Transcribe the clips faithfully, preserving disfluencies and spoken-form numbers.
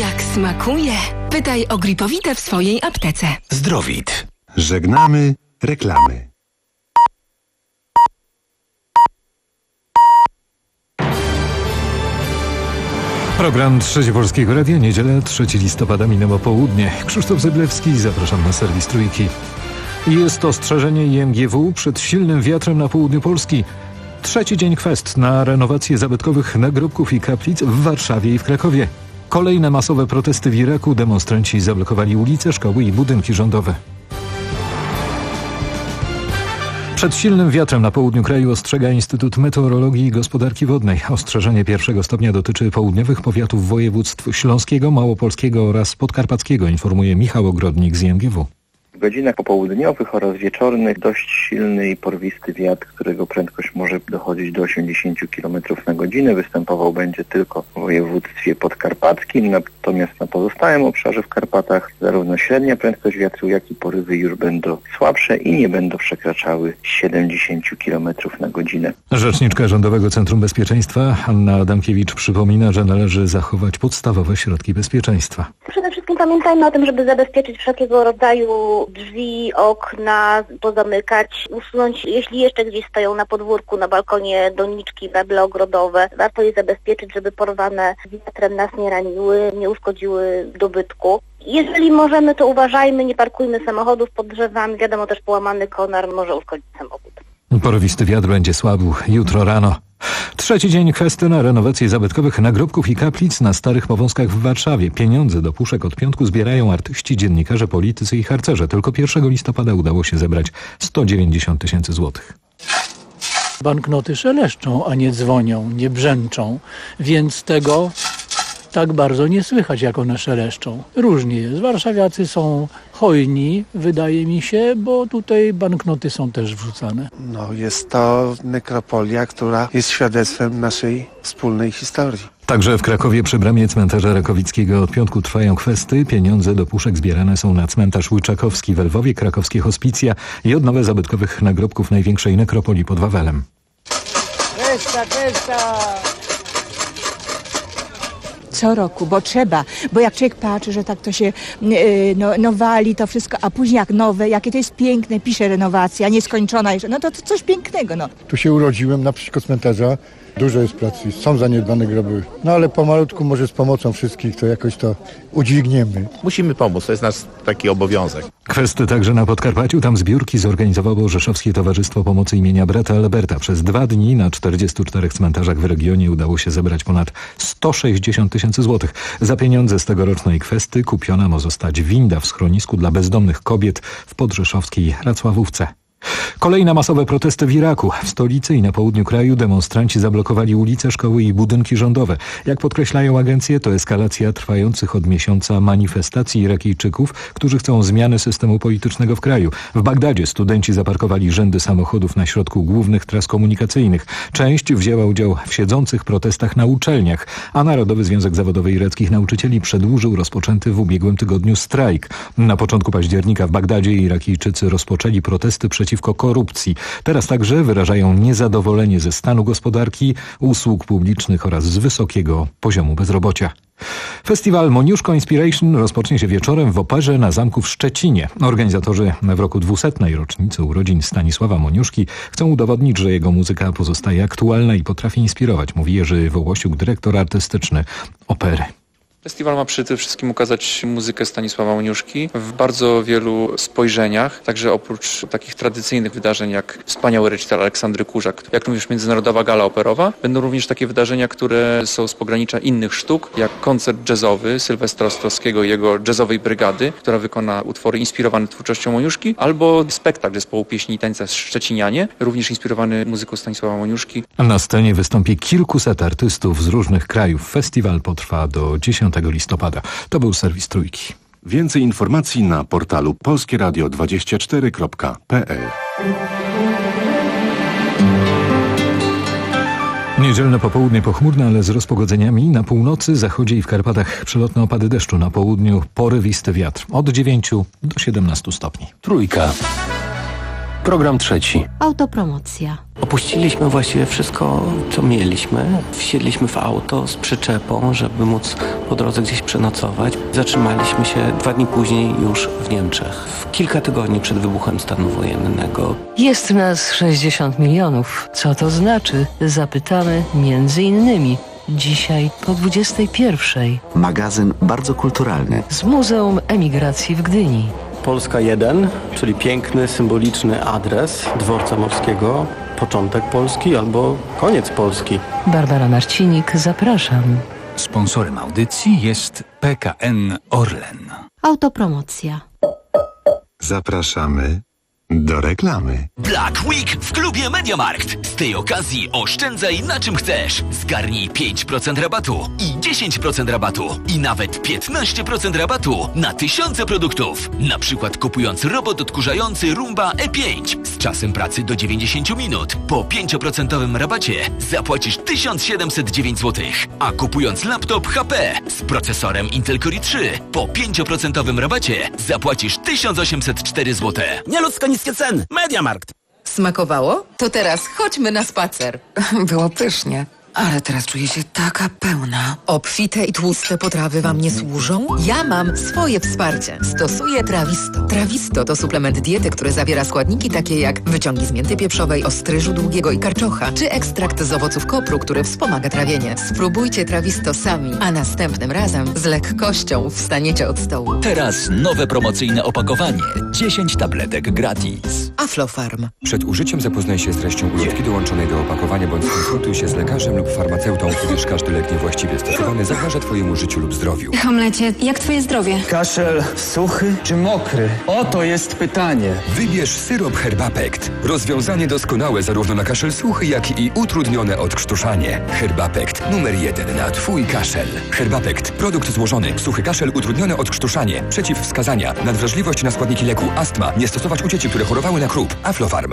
jak smakuje! Pytaj o Gripowite w swojej aptece. Zdrowit. Żegnamy reklamy. Program Trzecie Polskiego Radia, niedzielę, trzeciego listopada, minęło południe. Krzysztof Zyblewski, zapraszam na serwis Trójki. Jest ostrzeżenie I M G W przed silnym wiatrem na południu Polski. Trzeci dzień kwest na renowację zabytkowych nagrobków i kaplic w Warszawie i w Krakowie. Kolejne masowe protesty w Iraku. Demonstranci zablokowali ulice, szkoły i budynki rządowe. Przed silnym wiatrem na południu kraju ostrzega Instytut Meteorologii i Gospodarki Wodnej. Ostrzeżenie pierwszego stopnia dotyczy południowych powiatów województw śląskiego, małopolskiego oraz podkarpackiego, informuje Michał Ogrodnik z I M G W. W godzinach popołudniowych oraz wieczornych dość silny i porwisty wiatr, którego prędkość może dochodzić do osiemdziesiąt kilometrów na godzinę, występował będzie tylko w województwie podkarpackim, natomiast na pozostałym obszarze w Karpatach zarówno średnia prędkość wiatru, jak i porywy już będą słabsze i nie będą przekraczały siedemdziesiąt kilometrów na godzinę. Rzeczniczka Rządowego Centrum Bezpieczeństwa Anna Adamkiewicz przypomina, że należy zachować podstawowe środki bezpieczeństwa. Przede wszystkim pamiętajmy o tym, żeby zabezpieczyć wszelkiego rodzaju drzwi, okna, pozamykać, usunąć, jeśli jeszcze gdzieś stoją na podwórku, na balkonie doniczki, meble ogrodowe. Warto je zabezpieczyć, żeby porwane wiatrem nas nie raniły, nie uszkodziły dobytku. Jeżeli możemy, to uważajmy, nie parkujmy samochodów pod drzewami. Wiadomo, też połamany konar może uszkodzić samochód. Porwisty wiatr będzie słabł jutro rano. Trzeci dzień kwesty na renowację zabytkowych nagrobków i kaplic na Starych Powązkach w Warszawie. Pieniądze do puszek od piątku zbierają artyści, dziennikarze, politycy i harcerze. Tylko pierwszego listopada udało się zebrać sto dziewięćdziesiąt tysięcy złotych. Banknoty szeleszczą, a nie dzwonią, nie brzęczą, więc tego tak bardzo nie słychać, jak one szeleszczą. Różnie jest. Warszawiacy są hojni, wydaje mi się, bo tutaj banknoty są też wrzucane. No, jest to nekropolia, która jest świadectwem naszej wspólnej historii. Także w Krakowie przy bramie cmentarza Rakowickiego od piątku trwają kwesty. Pieniądze do puszek zbierane są na cmentarz Łyczakowski w Lwowie, krakowskie hospicja i odnowę zabytkowych nagrobków największej nekropolii pod Wawelem. Festa, festa! Co roku, bo trzeba, bo jak człowiek patrzy, że tak to się yy, no, no wali to wszystko, a później jak nowe, jakie to jest piękne, pisze renowacja, nieskończona jeszcze, no to, to coś pięknego, no. Tu się urodziłem naprzeciwko cmentarza, dużo jest pracy, są zaniedbane groby, no ale pomalutku może z pomocą wszystkich to jakoś to udźwigniemy. Musimy pomóc, to jest nasz taki obowiązek. Kwesty także na Podkarpaciu, tam zbiórki zorganizowało Rzeszowskie Towarzystwo Pomocy imienia brata Alberta. Przez dwa dni na czterdziestu czterech cmentarzach w regionie udało się zebrać ponad sto sześćdziesiąt tysięcy złotych. Za pieniądze z tegorocznej kwesty kupiona ma zostać winda w schronisku dla bezdomnych kobiet w podrzeszowskiej Racławówce. Kolejne masowe protesty w Iraku. W stolicy i na południu kraju demonstranci zablokowali ulice, szkoły i budynki rządowe. Jak podkreślają agencje, to eskalacja trwających od miesiąca manifestacji Irakijczyków, którzy chcą zmiany systemu politycznego w kraju. W Bagdadzie studenci zaparkowali rzędy samochodów na środku głównych tras komunikacyjnych. Część wzięła udział w siedzących protestach na uczelniach, a Narodowy Związek Zawodowy Irackich Nauczycieli przedłużył rozpoczęty w ubiegłym tygodniu strajk. Na początku października w Bagdadzie Irakijczycy rozpoczęli protesty przeciwko przeciwko korupcji. Teraz także wyrażają niezadowolenie ze stanu gospodarki, usług publicznych oraz z wysokiego poziomu bezrobocia. Festiwal Moniuszko Inspiration rozpocznie się wieczorem w Operze na Zamku w Szczecinie. Organizatorzy w roku dwusetnej rocznicy urodzin Stanisława Moniuszki chcą udowodnić, że jego muzyka pozostaje aktualna i potrafi inspirować, mówi Jerzy Wołosiuk, dyrektor artystyczny Opery. Festiwal ma przede wszystkim ukazać muzykę Stanisława Moniuszki w bardzo wielu spojrzeniach, także oprócz takich tradycyjnych wydarzeń jak wspaniały recital Aleksandry Kurzak, jak również Międzynarodowa Gala Operowa, będą również takie wydarzenia, które są z pogranicza innych sztuk, jak koncert jazzowy Sylwestra Ostrowskiego i jego jazzowej brygady, która wykona utwory inspirowane twórczością Moniuszki, albo spektakl zespołu pieśni i tańca Szczecinianie, również inspirowany muzyką Stanisława Moniuszki. Na scenie wystąpi kilkuset artystów z różnych krajów. Festiwal potrwa do dziesiątego listopada. To był serwis Trójki. Więcej informacji na portalu polskie radio dwadzieścia cztery kropka p l. Niedzielne popołudnie pochmurne, ale z rozpogodzeniami. Na północy, zachodzie i w Karpatach przelotne opady deszczu. Na południu porywisty wiatr. Od dziewięciu do siedemnastu stopni. Trójka. Program trzeci. Autopromocja. Opuściliśmy właściwie wszystko, co mieliśmy. Wsiedliśmy w auto z przyczepą, żeby móc po drodze gdzieś przenocować. Zatrzymaliśmy się dwa dni później już w Niemczech, w kilka tygodni przed wybuchem stanu wojennego. Jest nas sześćdziesiąt milionów. Co to znaczy? Zapytamy między innymi dzisiaj po dwudziestej pierwszej. Magazyn bardzo kulturalny. Z Muzeum Emigracji w Gdyni. Polska jeden, czyli piękny, symboliczny adres dworca morskiego. Początek Polski albo koniec Polski. Barbara Marcinik, zapraszam. Sponsorem audycji jest P K N Orlen. Autopromocja. Zapraszamy do reklamy. Black Week w klubie MediaMarkt. Z tej okazji oszczędzaj na czym chcesz. Zgarnij pięć procent rabatu i dziesięć procent rabatu i nawet piętnaście procent rabatu na tysiące produktów. Na przykład kupując robot odkurzający Roomba E pięć z czasem pracy do dziewięćdziesiąt minut. Po pięć procent rabacie zapłacisz tysiąc siedemset dziewięć złotych. A kupując laptop H P z procesorem Intel Core i trzy po pięć procent rabacie zapłacisz tysiąc osiemset cztery złote. Nieludzko niskie ceny. MediaMarkt. Smakowało? To teraz chodźmy na spacer. Było pysznie. Ale teraz czuję się taka pełna. Obfite i tłuste potrawy wam nie służą? Ja mam swoje wsparcie. Stosuję Trawisto. Trawisto to suplement diety, który zawiera składniki takie jak wyciągi z mięty pieprzowej, ostryżu długiego i karczocha, czy ekstrakt z owoców kopru, który wspomaga trawienie. Spróbujcie Trawisto sami, a następnym razem z lekkością wstaniecie od stołu. Teraz nowe promocyjne opakowanie. dziesięć tabletek gratis. Aflofarm. Przed użyciem zapoznaj się z treścią ulotki dołączonej do opakowania, bądź skonsultuj się z lekarzem lub farmaceutą, gdyż każdy lek niewłaściwie stosowany zagraża Twojemu życiu lub zdrowiu. Hamlecie, jak Twoje zdrowie? Kaszel suchy czy mokry? Oto jest pytanie. Wybierz syrop Herbapekt. Rozwiązanie doskonałe zarówno na kaszel suchy, jak i utrudnione odkrztuszanie. Herbapekt numer jeden na Twój kaszel. Herbapekt. Produkt złożony. Suchy kaszel, utrudnione odkrztuszanie. Przeciwwskazania. Nadwrażliwość na składniki leku. Astma. Nie stosować u dzieci, które chorowały na chróp. Aflofarm.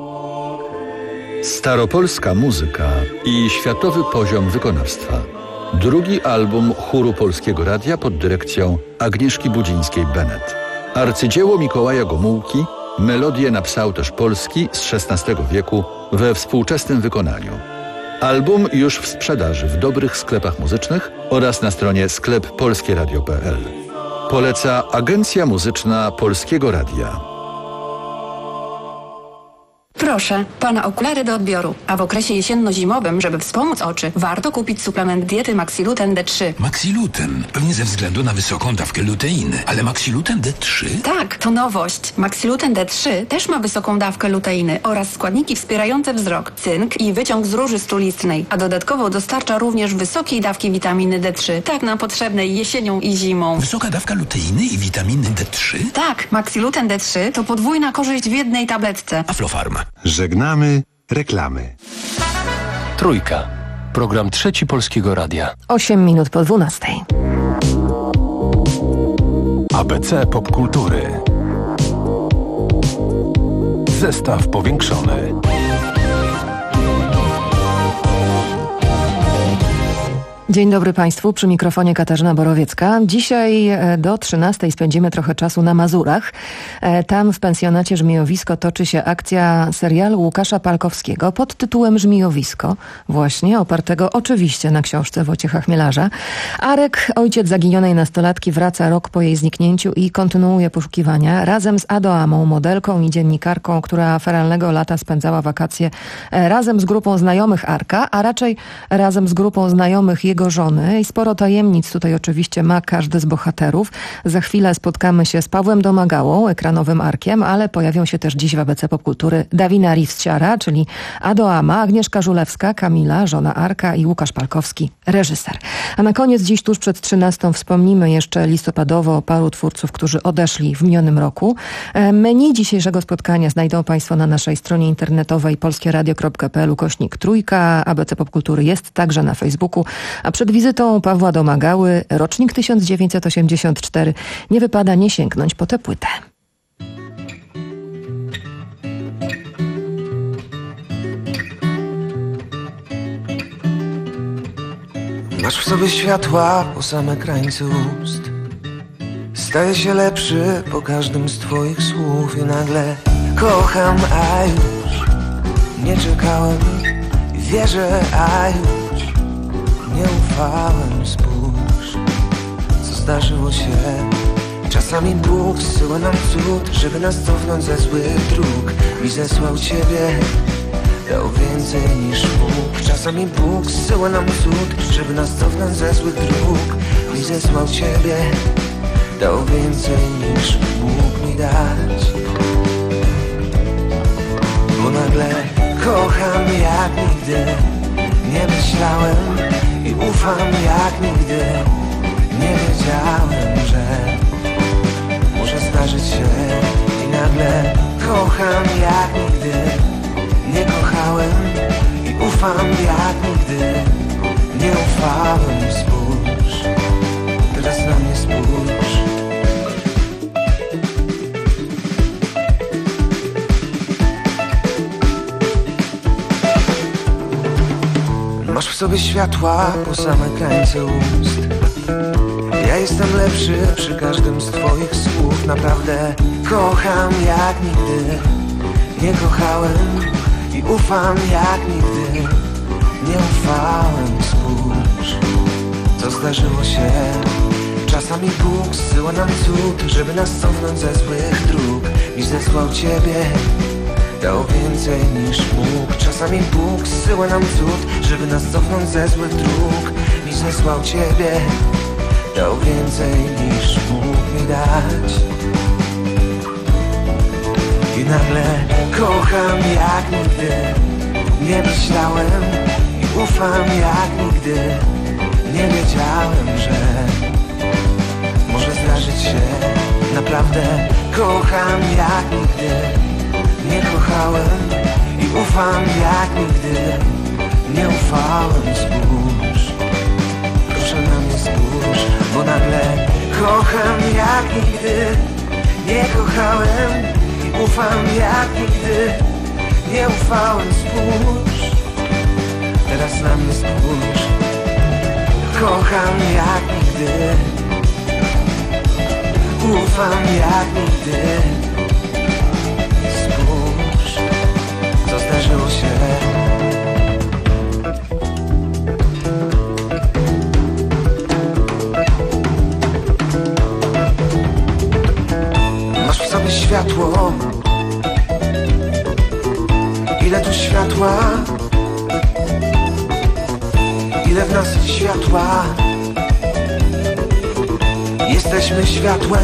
Staropolska muzyka i światowy poziom wykonawstwa. Drugi album chóru Polskiego Radia pod dyrekcją Agnieszki Budzińskiej-Bennett. Arcydzieło Mikołaja Gomułki, melodie napisał też Polski z szesnastego wieku we współczesnym wykonaniu. Album już w sprzedaży w dobrych sklepach muzycznych oraz na stronie sklep polskieradio kropka p l. Poleca Agencja Muzyczna Polskiego Radia. Proszę, pana okulary do odbioru. A w okresie jesienno-zimowym, żeby wspomóc oczy, warto kupić suplement diety Maxiluten D trzy. Maxiluten? Pewnie ze względu na wysoką dawkę luteiny. Ale Maxiluten D trzy? Tak, to nowość. Maxiluten D trzy też ma wysoką dawkę luteiny oraz składniki wspierające wzrok, cynk i wyciąg z róży strulistnej. A dodatkowo dostarcza również wysokiej dawki witaminy D trzy, tak nam potrzebnej jesienią i zimą. Wysoka dawka luteiny i witaminy D trzy? Tak, Maxiluten D trzy to podwójna korzyść w jednej tabletce. Aflofarm. Żegnamy reklamy. Trójka. Program trzeci Polskiego Radia. Osiem minut po dwunastej. A B C Popkultury. Zestaw powiększony. Dzień dobry Państwu, przy mikrofonie Katarzyna Borowiecka. Dzisiaj do trzynastej spędzimy trochę czasu na Mazurach. Tam w pensjonacie Żmijowisko toczy się akcja serialu Łukasza Palkowskiego pod tytułem Żmijowisko, właśnie opartego oczywiście na książce Wojciecha Chmielarza. Arek, ojciec zaginionej nastolatki, wraca rok po jej zniknięciu i kontynuuje poszukiwania razem z Adoamą, modelką i dziennikarką, która feralnego lata spędzała wakacje razem z grupą znajomych Arka, a raczej razem z grupą znajomych jego żony i sporo tajemnic tutaj oczywiście ma każdy z bohaterów. Za chwilę spotkamy się z Pawłem Domagałą, ekranowym Arkiem, ale pojawią się też dziś w A B C Popkultury Davina Rivciara, czyli Adoama, Agnieszka Żulewska, Kamila, żona Arka i Łukasz Palkowski, reżyser. A na koniec dziś tuż przed trzynastą wspomnimy jeszcze listopadowo o paru twórców, którzy odeszli w minionym roku. Menu dzisiejszego spotkania znajdą Państwo na naszej stronie internetowej polskieradio kropka p l ukośnik trójka. A B C Popkultury jest także na Facebooku. A przed wizytą Pawła Domagały, rocznik tysiąc dziewięćset osiemdziesiąt cztery, nie wypada nie sięgnąć po tę płytę. Masz w sobie światła po same krańce ust. Staje się lepszy po każdym z twoich słów i nagle kocham, a już nie czekałem i wierzę, a już nie ufałem. Spójrz, co zdarzyło się. Czasami Bóg zsyła nam cud, żeby nas cofnąć ze złych dróg. Mi zesłał Ciebie, dał więcej niż mógł. Czasami Bóg zsyła nam cud, żeby nas cofnąć ze złych dróg. Mi zesłał Ciebie, dał więcej niż mógł mi dać. Bo nagle kocham jak nigdy nie myślałem i ufam jak nigdy nie wiedziałem, że może zdarzyć się. I nagle kocham jak nigdy nie kochałem i ufam jak nigdy nie ufałem. Spójrz, teraz na mnie spójrz. Masz w sobie światła po same krańce ust. Ja jestem lepszy przy każdym z twoich słów. Naprawdę kocham jak nigdy nie kochałem i ufam jak nigdy nie ufałem. Spójrz, co zdarzyło się. Czasami Bóg zsyła nam cud, żeby nas cofnąć ze złych dróg. I zesłał Ciebie, dał więcej niż mógł. Czasami Bóg zsyła nam cud, żeby nas cofnąć ze złych dróg. I zesłał Ciebie, dał więcej niż mógł mi dać. I nagle kocham jak nigdy nie myślałem i ufam jak nigdy nie wiedziałem, że może zdarzyć się. Naprawdę kocham jak nigdy nie kochałem i ufam jak nigdy nie ufałem. Spójrz, proszę na mnie spójrz, bo nagle kocham jak nigdy nie kochałem i ufam jak nigdy nie ufałem. Spójrz, teraz na mnie spójrz. Kocham jak nigdy, ufam jak nigdy. Spójrz, co zdarzyło się. Masz w sobie światło. Ile tu światła, ile w nas światła. Jesteśmy światłem.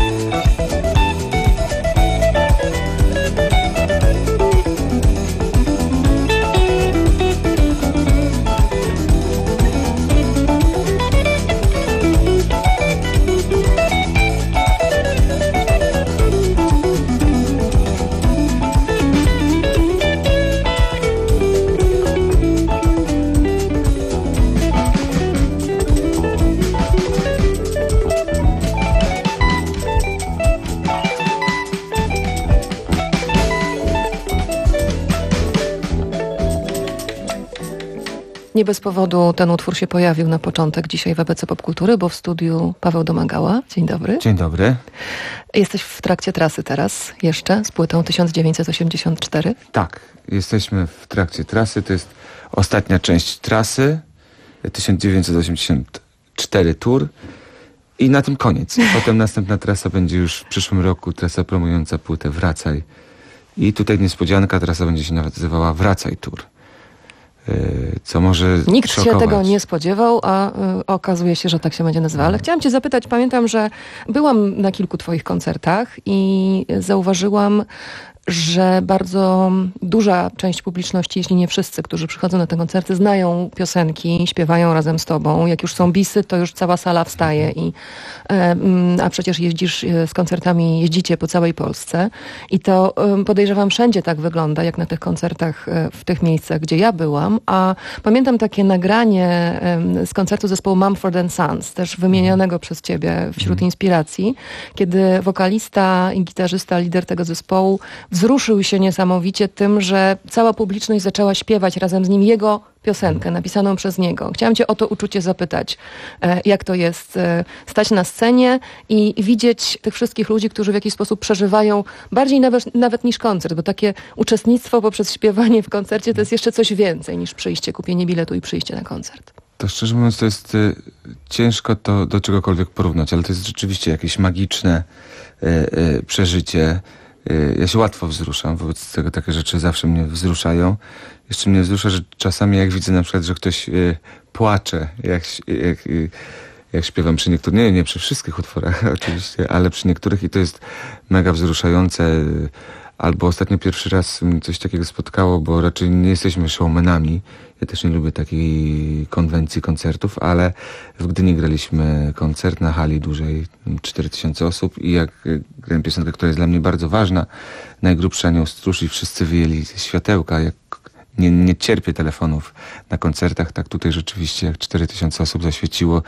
Nie bez powodu ten utwór się pojawił na początek dzisiaj w A B C Popkultury, bo w studiu Paweł Domagała. Dzień dobry. Dzień dobry. Jesteś w trakcie trasy teraz jeszcze z płytą tysiąc dziewięćset osiemdziesiąt cztery. Tak, jesteśmy w trakcie trasy. To jest ostatnia część trasy. tysiąc dziewięćset osiemdziesiąt cztery tour. I na tym koniec. Potem następna trasa będzie już w przyszłym roku. Trasa promująca płytę Wracaj. I tutaj niespodzianka, trasa będzie się nazywała Wracaj Tour. Co może Nikt szokować. się tego nie spodziewał, a y, okazuje się, że tak się będzie nazywała. Ale chciałam cię zapytać, pamiętam, że byłam na kilku twoich koncertach i zauważyłam, że bardzo duża część publiczności, jeśli nie wszyscy, którzy przychodzą na te koncerty, znają piosenki, śpiewają razem z tobą. Jak już są bisy, to już cała sala wstaje. I, a przecież jeździsz z koncertami, jeździcie po całej Polsce. I to podejrzewam wszędzie tak wygląda, jak na tych koncertach w tych miejscach, gdzie ja byłam. A pamiętam takie nagranie z koncertu zespołu Mumford and Sons, też wymienionego przez ciebie wśród inspiracji, kiedy wokalista i gitarzysta, lider tego zespołu w wzruszył się niesamowicie tym, że cała publiczność zaczęła śpiewać razem z nim jego piosenkę napisaną przez niego. Chciałam cię o to uczucie zapytać, jak to jest stać na scenie i widzieć tych wszystkich ludzi, którzy w jakiś sposób przeżywają bardziej nawet, nawet niż koncert, bo takie uczestnictwo poprzez śpiewanie w koncercie to jest jeszcze coś więcej niż przyjście, kupienie biletu i przyjście na koncert. To szczerze mówiąc, to jest y, ciężko to do czegokolwiek porównać, ale to jest rzeczywiście jakieś magiczne y, y, przeżycie. Y, ja się łatwo wzruszam, wobec tego takie rzeczy zawsze mnie wzruszają. Jeszcze mnie wzrusza, że czasami jak widzę na przykład, że ktoś y, płacze, jak, jak, y, jak śpiewam przy niektórych, nie, nie przy wszystkich utworach oczywiście, ale przy niektórych i to jest mega wzruszające. Albo ostatnio pierwszy raz mnie coś takiego spotkało, bo raczej nie jesteśmy showmanami. Ja też nie lubię takiej konwencji koncertów, ale w Gdyni graliśmy koncert na hali dużej, cztery tysiące osób i jak grałem piosenkę, która jest dla mnie bardzo ważna, Najgrubszy Anioł Stróż i wszyscy wyjęli światełka, jak nie, nie cierpię telefonów na koncertach, tak tutaj rzeczywiście jak cztery tysiące osób zaświeciło,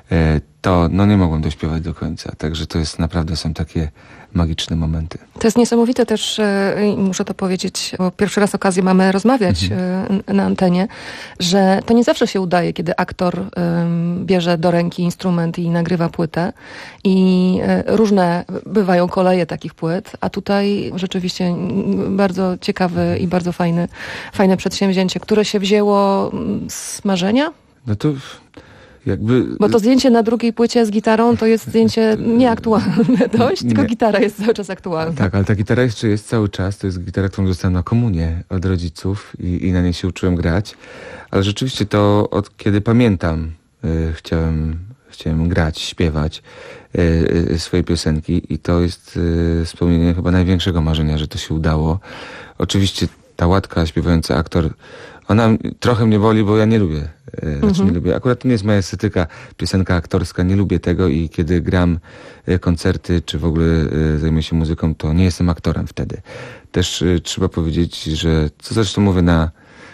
to no nie mogłem dośpiewać do końca. Także to jest naprawdę, są takie magiczne momenty. To jest niesamowite też, muszę to powiedzieć, bo pierwszy raz okazję mamy rozmawiać mhm. na antenie, że to nie zawsze się udaje, kiedy aktor um, bierze do ręki instrument i nagrywa płytę i y, różne bywają koleje takich płyt, a tutaj rzeczywiście bardzo ciekawe i bardzo fajne, fajne przedsięwzięcie, które się wzięło z marzenia? No to... Jakby... Bo to zdjęcie na drugiej płycie z gitarą to jest zdjęcie nieaktualne dość, tylko gitara jest cały czas aktualna. Tak, ale ta gitara jeszcze jest cały czas. To jest gitara, którą dostałem na komunię od rodziców i, i na niej się uczyłem grać. Ale rzeczywiście to od kiedy pamiętam y, chciałem, chciałem grać, śpiewać y, y, swoje piosenki i to jest y, spełnienie chyba największego marzenia, że to się udało. Oczywiście ta łatka, śpiewający aktor, ona trochę mnie boli, bo ja nie lubię. Znaczy mhm. nie lubię. Akurat to nie jest moja estetyka, piosenka aktorska, nie lubię tego i kiedy gram koncerty, czy w ogóle zajmuję się muzyką, to nie jestem aktorem wtedy. Też trzeba powiedzieć, że, co zresztą mówię na,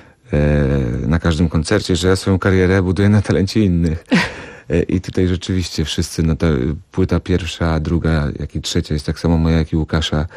na każdym koncercie, że ja swoją karierę buduję na talencie innych. I tutaj rzeczywiście wszyscy, no ta płyta pierwsza, druga, jak i trzecia jest tak samo moja, jak i Łukasza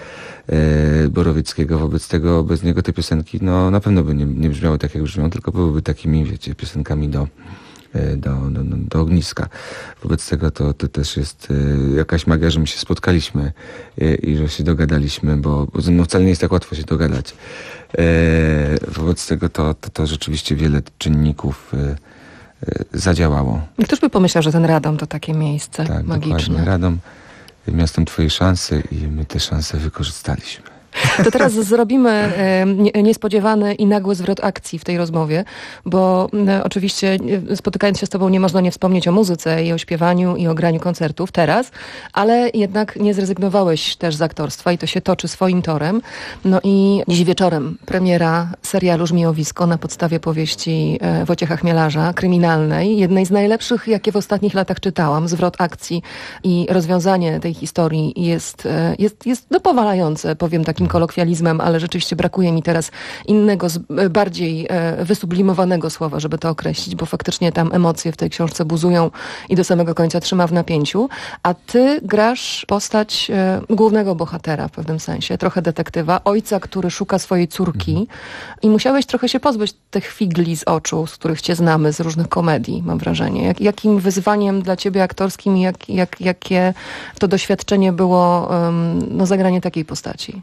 e, Borowieckiego. Wobec tego, bez niego te piosenki, no na pewno by nie, nie brzmiały tak, jak brzmią, tylko byłyby takimi, wiecie, piosenkami do, e, do, do, do, do ogniska. Wobec tego to, to też jest e, jakaś magia, że my się spotkaliśmy e, i że się dogadaliśmy, bo, bo no, wcale nie jest tak łatwo się dogadać. E, wobec tego to, to, to rzeczywiście wiele czynników e, zadziałało. Ktoś by pomyślał, że ten Radom to takie miejsce tak, magiczne. Dokładnie. Radom, miastem twojej szansy i my te szanse wykorzystaliśmy. To teraz zrobimy e, niespodziewany i nagły zwrot akcji w tej rozmowie, bo e, oczywiście spotykając się z tobą nie można nie wspomnieć o muzyce i o śpiewaniu i o graniu koncertów teraz, ale jednak nie zrezygnowałeś też z aktorstwa i to się toczy swoim torem. No i dziś wieczorem premiera serialu Żmijowisko na podstawie powieści e, Wojciecha Chmielarza, kryminalnej, jednej z najlepszych, jakie w ostatnich latach czytałam. Zwrot akcji i rozwiązanie tej historii jest, e, jest, jest no, powalające, powiem takim kolokwializmem, ale rzeczywiście brakuje mi teraz innego, bardziej e, wysublimowanego słowa, żeby to określić, bo faktycznie tam emocje w tej książce buzują i do samego końca trzyma w napięciu, a ty grasz postać e, głównego bohatera w pewnym sensie, trochę detektywa, ojca, który szuka swojej córki mhm. i musiałeś trochę się pozbyć tych figli z oczu, z których cię znamy, z różnych komedii, mam wrażenie. Jak, jakim wyzwaniem dla ciebie aktorskim i jak, jak, jakie to doświadczenie było um, no, zagranie takiej postaci?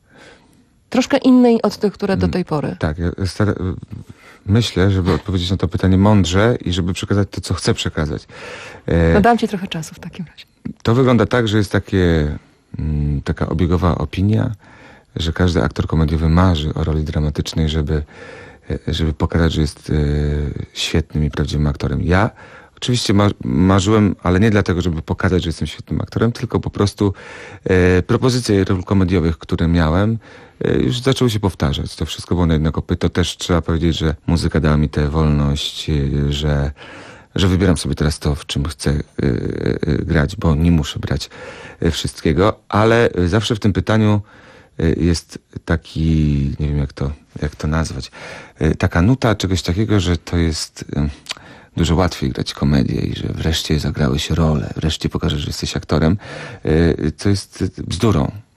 Troszkę innej od tych, które do tej pory. Tak, ja stara... myślę, żeby odpowiedzieć na to pytanie mądrze i żeby przekazać to, co chcę przekazać. E... No dam ci trochę czasu w takim razie. To wygląda tak, że jest takie, m, taka obiegowa opinia, że każdy aktor komediowy marzy o roli dramatycznej, żeby, żeby pokazać, że jest e, świetnym i prawdziwym aktorem. Ja oczywiście mar- marzyłem, ale nie dlatego, żeby pokazać, że jestem świetnym aktorem, tylko po prostu e, propozycje ról komediowych, które miałem, e, już zaczęły się powtarzać. To wszystko było na jedno kopyto. Też trzeba powiedzieć, że muzyka dała mi tę wolność, e, że, że wybieram sobie teraz to, w czym chcę e, e, grać, bo nie muszę brać e, wszystkiego, ale e, zawsze w tym pytaniu e, jest taki, nie wiem jak to, jak to nazwać, e, taka nuta czegoś takiego, że to jest... E, dużo łatwiej grać komedię i że wreszcie zagrałeś rolę, wreszcie pokażesz, że jesteś aktorem, co jest bzdurą,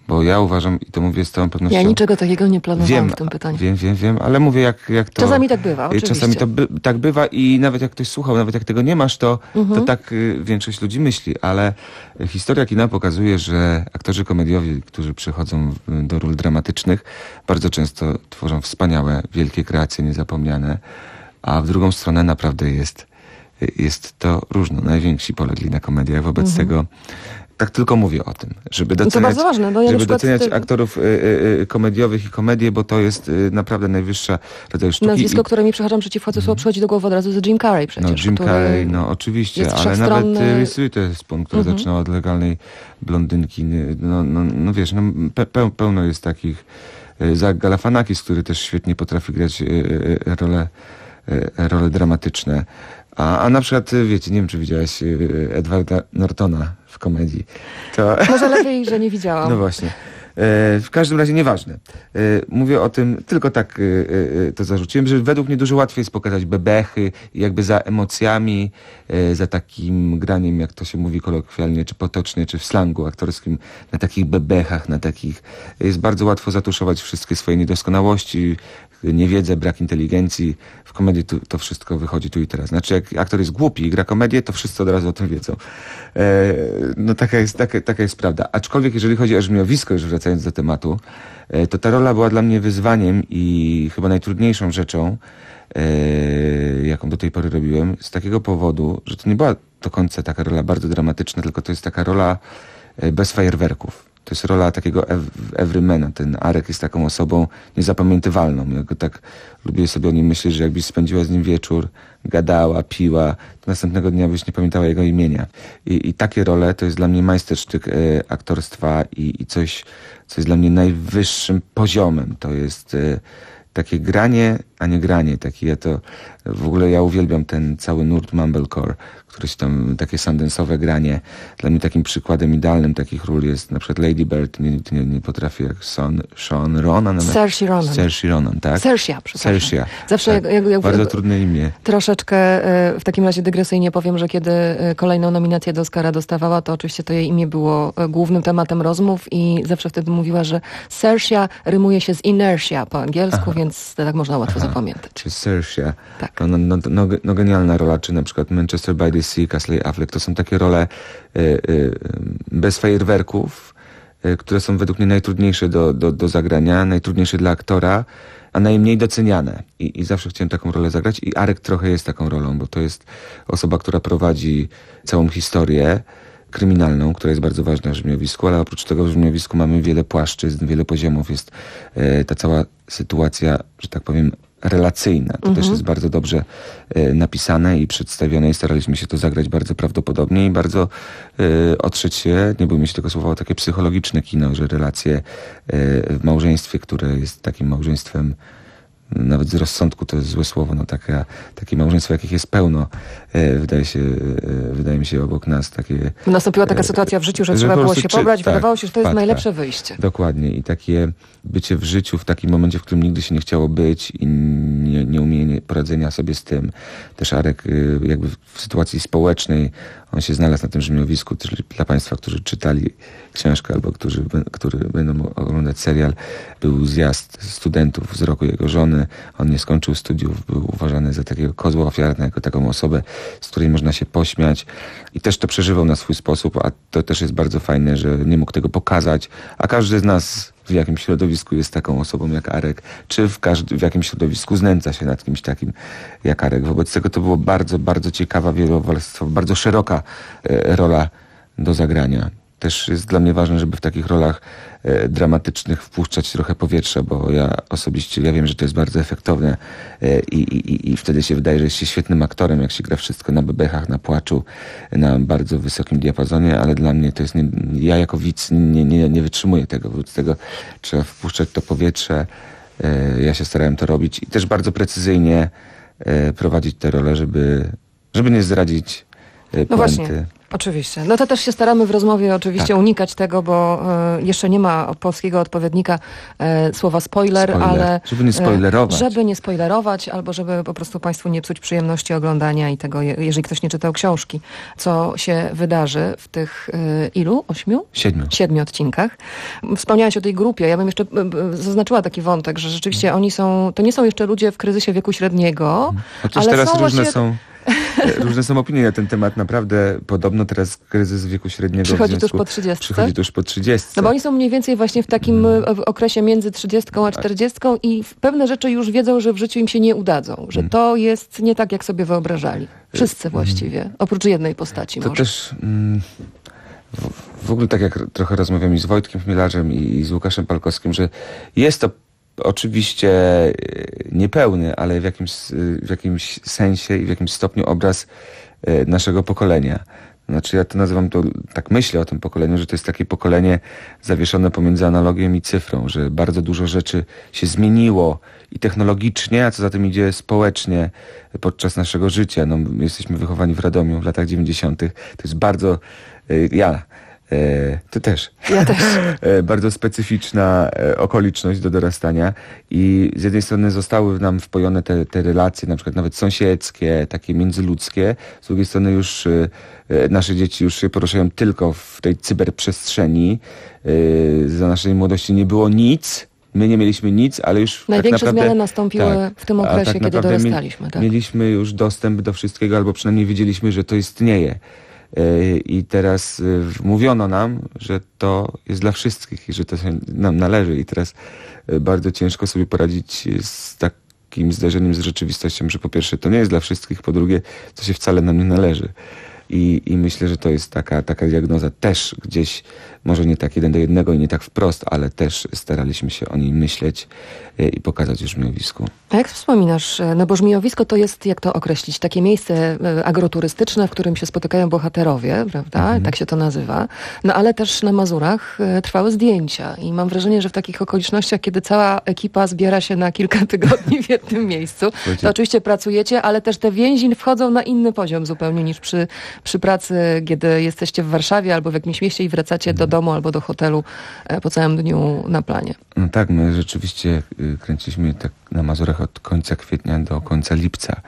Bo ja uważam, i to mówię z całą pewnością... Ja niczego takiego nie planowałam wiem, w tym pytaniu. Wiem, wiem, wiem, ale mówię jak, jak to... Czasami tak bywa, oczywiście. Czasami to by, tak bywa i nawet jak ktoś słuchał, nawet jak tego nie masz, to, mhm. to tak y, większość ludzi myśli, ale historia kina pokazuje, że aktorzy komediowi, którzy przychodzą do ról dramatycznych, bardzo często tworzą wspaniałe, wielkie kreacje niezapomniane, a w drugą stronę naprawdę jest, jest to różno. Najwięksi polegli na komediach, wobec mhm. tego tak tylko mówię o tym, żeby doceniać, to bardzo ważne, bo ja żeby doceniać ty... aktorów y, y, komediowych i komedię, bo to jest y, naprawdę najwyższa rodzaj sztuki. Nazwisko, I... które mi, przepraszam, przeciw słowo przychodzi do głowy od razu, z Jim Carrey przecież. No Jim Carrey, no oczywiście, ale nawet Reese Witherspoon, która mhm. zaczynała od legalnej blondynki. No, no, no wiesz, no, pe, pełno jest takich. Zach Galifianakis, który też świetnie potrafi grać y, y, role, y, role dramatyczne. A, a na przykład, wiecie, nie wiem, czy widziałaś Edwarda Nortona w komedii. To... Może lepiej, że nie widziałam. No właśnie. E, w każdym razie nieważne. E, mówię o tym, tylko tak e, e, to zarzuciłem, że według mnie dużo łatwiej jest pokazać bebechy, jakby za emocjami, e, za takim graniem, jak to się mówi kolokwialnie, czy potocznie, czy w slangu aktorskim, na takich bebechach, na takich... Jest bardzo łatwo zatuszować wszystkie swoje niedoskonałości, niewiedzę, brak inteligencji. W komedii tu, to wszystko wychodzi tu i teraz. Znaczy, jak aktor jest głupi i gra komedię, to wszyscy od razu o tym wiedzą. E, no taka jest, taka, taka jest prawda. Aczkolwiek, jeżeli chodzi o żmiowisko, już wracając do tematu, e, to ta rola była dla mnie wyzwaniem i chyba najtrudniejszą rzeczą, e, jaką do tej pory robiłem, z takiego powodu, że to nie była do końca taka rola bardzo dramatyczna, tylko to jest taka rola e, bez fajerwerków. To jest rola takiego everymana. Ten Arek jest taką osobą niezapamiętywalną. Ja go tak lubię sobie o nim myśleć, że jakbyś spędziła z nim wieczór, gadała, piła, to następnego dnia byś nie pamiętała jego imienia. I, i takie role to jest dla mnie majstersztyk e, aktorstwa i, i coś, co jest dla mnie najwyższym poziomem. To jest e, takie granie, a nie granie. Taki ja to, w ogóle ja uwielbiam ten cały nurt mumblecore, któreś tam takie sundance'owe granie. Dla mnie takim przykładem idealnym takich ról jest na przykład Lady Bird, nie, nie, nie potrafię jak Son, Sean Ronan. Saoirse Ronan. Saoirse Ronan, tak? Saoirse, przepraszam. Saoirse. Zawsze tak. jak, jak, jak, bardzo trudne imię. Troszeczkę w takim razie dygresyjnie powiem, że kiedy kolejną nominację do Oscara dostawała, to oczywiście to jej imię było głównym tematem rozmów i zawsze wtedy mówiła, że Saoirse rymuje się z inertia po angielsku, Aha. więc tak można łatwo Aha. zapamiętać. Czy Saoirse. Tak. No, no, no, no, no genialna rola, czy na przykład Manchester by the Sea, Castle Affleck. To są takie role y, y, bez fajerwerków, y, które są według mnie najtrudniejsze do, do, do zagrania, najtrudniejsze dla aktora, a najmniej doceniane. I, I zawsze chciałem taką rolę zagrać i Arek trochę jest taką rolą, bo to jest osoba, która prowadzi całą historię kryminalną, która jest bardzo ważna w żmiowisku, ale oprócz tego w żmiowisku mamy wiele płaszczyzn, wiele poziomów. Jest y, ta cała sytuacja, że tak powiem, relacyjna. To mhm. też jest bardzo dobrze e, napisane i przedstawione i staraliśmy się to zagrać bardzo prawdopodobnie i bardzo e, otrzeć się, nie bójmy się tego słowa, o takie psychologiczne kino, że relacje e, w małżeństwie, które jest takim małżeństwem, nawet z rozsądku to jest złe słowo, no taka, takie małżeństwo, jakich jest pełno, e, wydaje się, e, wydaje mi się obok nas takie... Nastąpiła taka e, sytuacja w życiu, że, że trzeba było się pobrać, czy, wydawało się, że to jest wpadka. Najlepsze wyjście. Dokładnie i takie bycie w życiu w takim momencie, w którym nigdy się nie chciało być i nie, nie umienie poradzenia sobie z tym. Też Arek jakby w sytuacji społecznej, on się znalazł na tym żmiowisku, czyli dla Państwa, którzy czytali książkę albo którzy, którzy będą oglądać serial, był zjazd studentów z roku jego żony, on nie skończył studiów, był uważany za takiego kozła ofiarnego, taką osobę, z której można się pośmiać i też to przeżywał na swój sposób, a to też jest bardzo fajne, że nie mógł tego pokazać, a każdy z nas w jakimś środowisku jest taką osobą jak Arek, czy w, każdy, w jakimś środowisku znęca się nad kimś takim jak Arek. Wobec tego to było bardzo, bardzo ciekawa, wielowarstwowa, bardzo szeroka e, rola do zagrania. Też jest dla mnie ważne, żeby w takich rolach e, dramatycznych wpuszczać trochę powietrza, bo ja osobiście, ja wiem, że to jest bardzo efektowne e, i, i, i wtedy się wydaje, że jest się świetnym aktorem, jak się gra wszystko na bebechach, na płaczu, na bardzo wysokim diapazonie, ale dla mnie to jest, nie, ja jako widz nie, nie, nie wytrzymuję tego, wobec tego trzeba wpuszczać to powietrze. E, ja się starałem to robić i też bardzo precyzyjnie e, prowadzić te role, żeby, żeby nie zdradzić e, no puenty. Właśnie. Oczywiście. No to też się staramy w rozmowie oczywiście tak. unikać tego, bo y, jeszcze nie ma polskiego odpowiednika y, słowa spoiler, Spoiler. ale... Żeby nie spoilerować. Y, żeby nie spoilerować, albo żeby po prostu Państwu nie psuć przyjemności oglądania i tego, jeżeli ktoś nie czytał książki, co się wydarzy w tych y, ilu? Ośmiu? Siedmiu. Siedmiu odcinkach. Wspomniałaś o tej grupie. Ja bym jeszcze y, zaznaczyła taki wątek, że rzeczywiście oni są, to nie są jeszcze ludzie w kryzysie wieku średniego, Chociaż ale teraz są różne właśnie... są... Różne są opinie na ten temat. Naprawdę podobno teraz kryzys wieku średniego przychodzi w związku, tuż po trzydziestce. Przychodzi tuż po trzydziestce. No bo oni są mniej więcej właśnie w takim hmm. okresie między trzydziestką a czterdziestką i pewne rzeczy już wiedzą, że w życiu im się nie udadzą. Że hmm. to jest nie tak, jak sobie wyobrażali. Wszyscy właściwie. Hmm. Oprócz jednej postaci to może. też... Mm, w, w ogóle tak jak trochę rozmawiam i z Wojtkiem Chmielarzem i, i z Łukaszem Palkowskim, że jest to oczywiście niepełny, ale w jakimś, w jakimś sensie i w jakimś stopniu obraz naszego pokolenia. Znaczy ja to nazywam to, tak myślę o tym pokoleniu, że to jest takie pokolenie zawieszone pomiędzy analogiem i cyfrą, że bardzo dużo rzeczy się zmieniło i technologicznie, a co za tym idzie społecznie podczas naszego życia. No, my jesteśmy wychowani w Radomiu w latach dziewięćdziesiątych. To jest bardzo... Ja... E, ty też. Ja też. E, bardzo specyficzna e, okoliczność do dorastania i z jednej strony zostały nam wpojone te, te relacje, na przykład nawet sąsiedzkie, takie międzyludzkie, z drugiej strony już e, nasze dzieci już się poruszają tylko w tej cyberprzestrzeni. E, za naszej młodości nie było nic. My nie mieliśmy nic, ale już największe tak naprawdę, zmiany nastąpiły tak, w tym okresie, tak kiedy dorastaliśmy. Tak? Mieliśmy już dostęp do wszystkiego, albo przynajmniej wiedzieliśmy, że to istnieje. I teraz mówiono nam, że to jest dla wszystkich i że to się nam należy. I teraz bardzo ciężko sobie poradzić z takim zderzeniem z rzeczywistością, że po pierwsze to nie jest dla wszystkich, po drugie to się wcale nam nie należy. I, i myślę, że to jest taka, taka diagnoza też gdzieś, może nie tak jeden do jednego i nie tak wprost, ale też staraliśmy się o niej myśleć i pokazać już w Żmijowisku. A jak wspominasz, no bo Żmijowisko to jest, jak to określić, takie miejsce agroturystyczne, w którym się spotykają bohaterowie, prawda? Mhm. Tak się to nazywa. No ale też na Mazurach trwały zdjęcia i mam wrażenie, że w takich okolicznościach, kiedy cała ekipa zbiera się na kilka tygodni w jednym miejscu, to oczywiście pracujecie, ale też te więzi wchodzą na inny poziom zupełnie niż przy, przy pracy, kiedy jesteście w Warszawie albo w jakimś mieście i wracacie do domu albo do hotelu po całym dniu na planie. No tak, my rzeczywiście kręciliśmy tak na Mazurach od końca kwietnia do końca lipca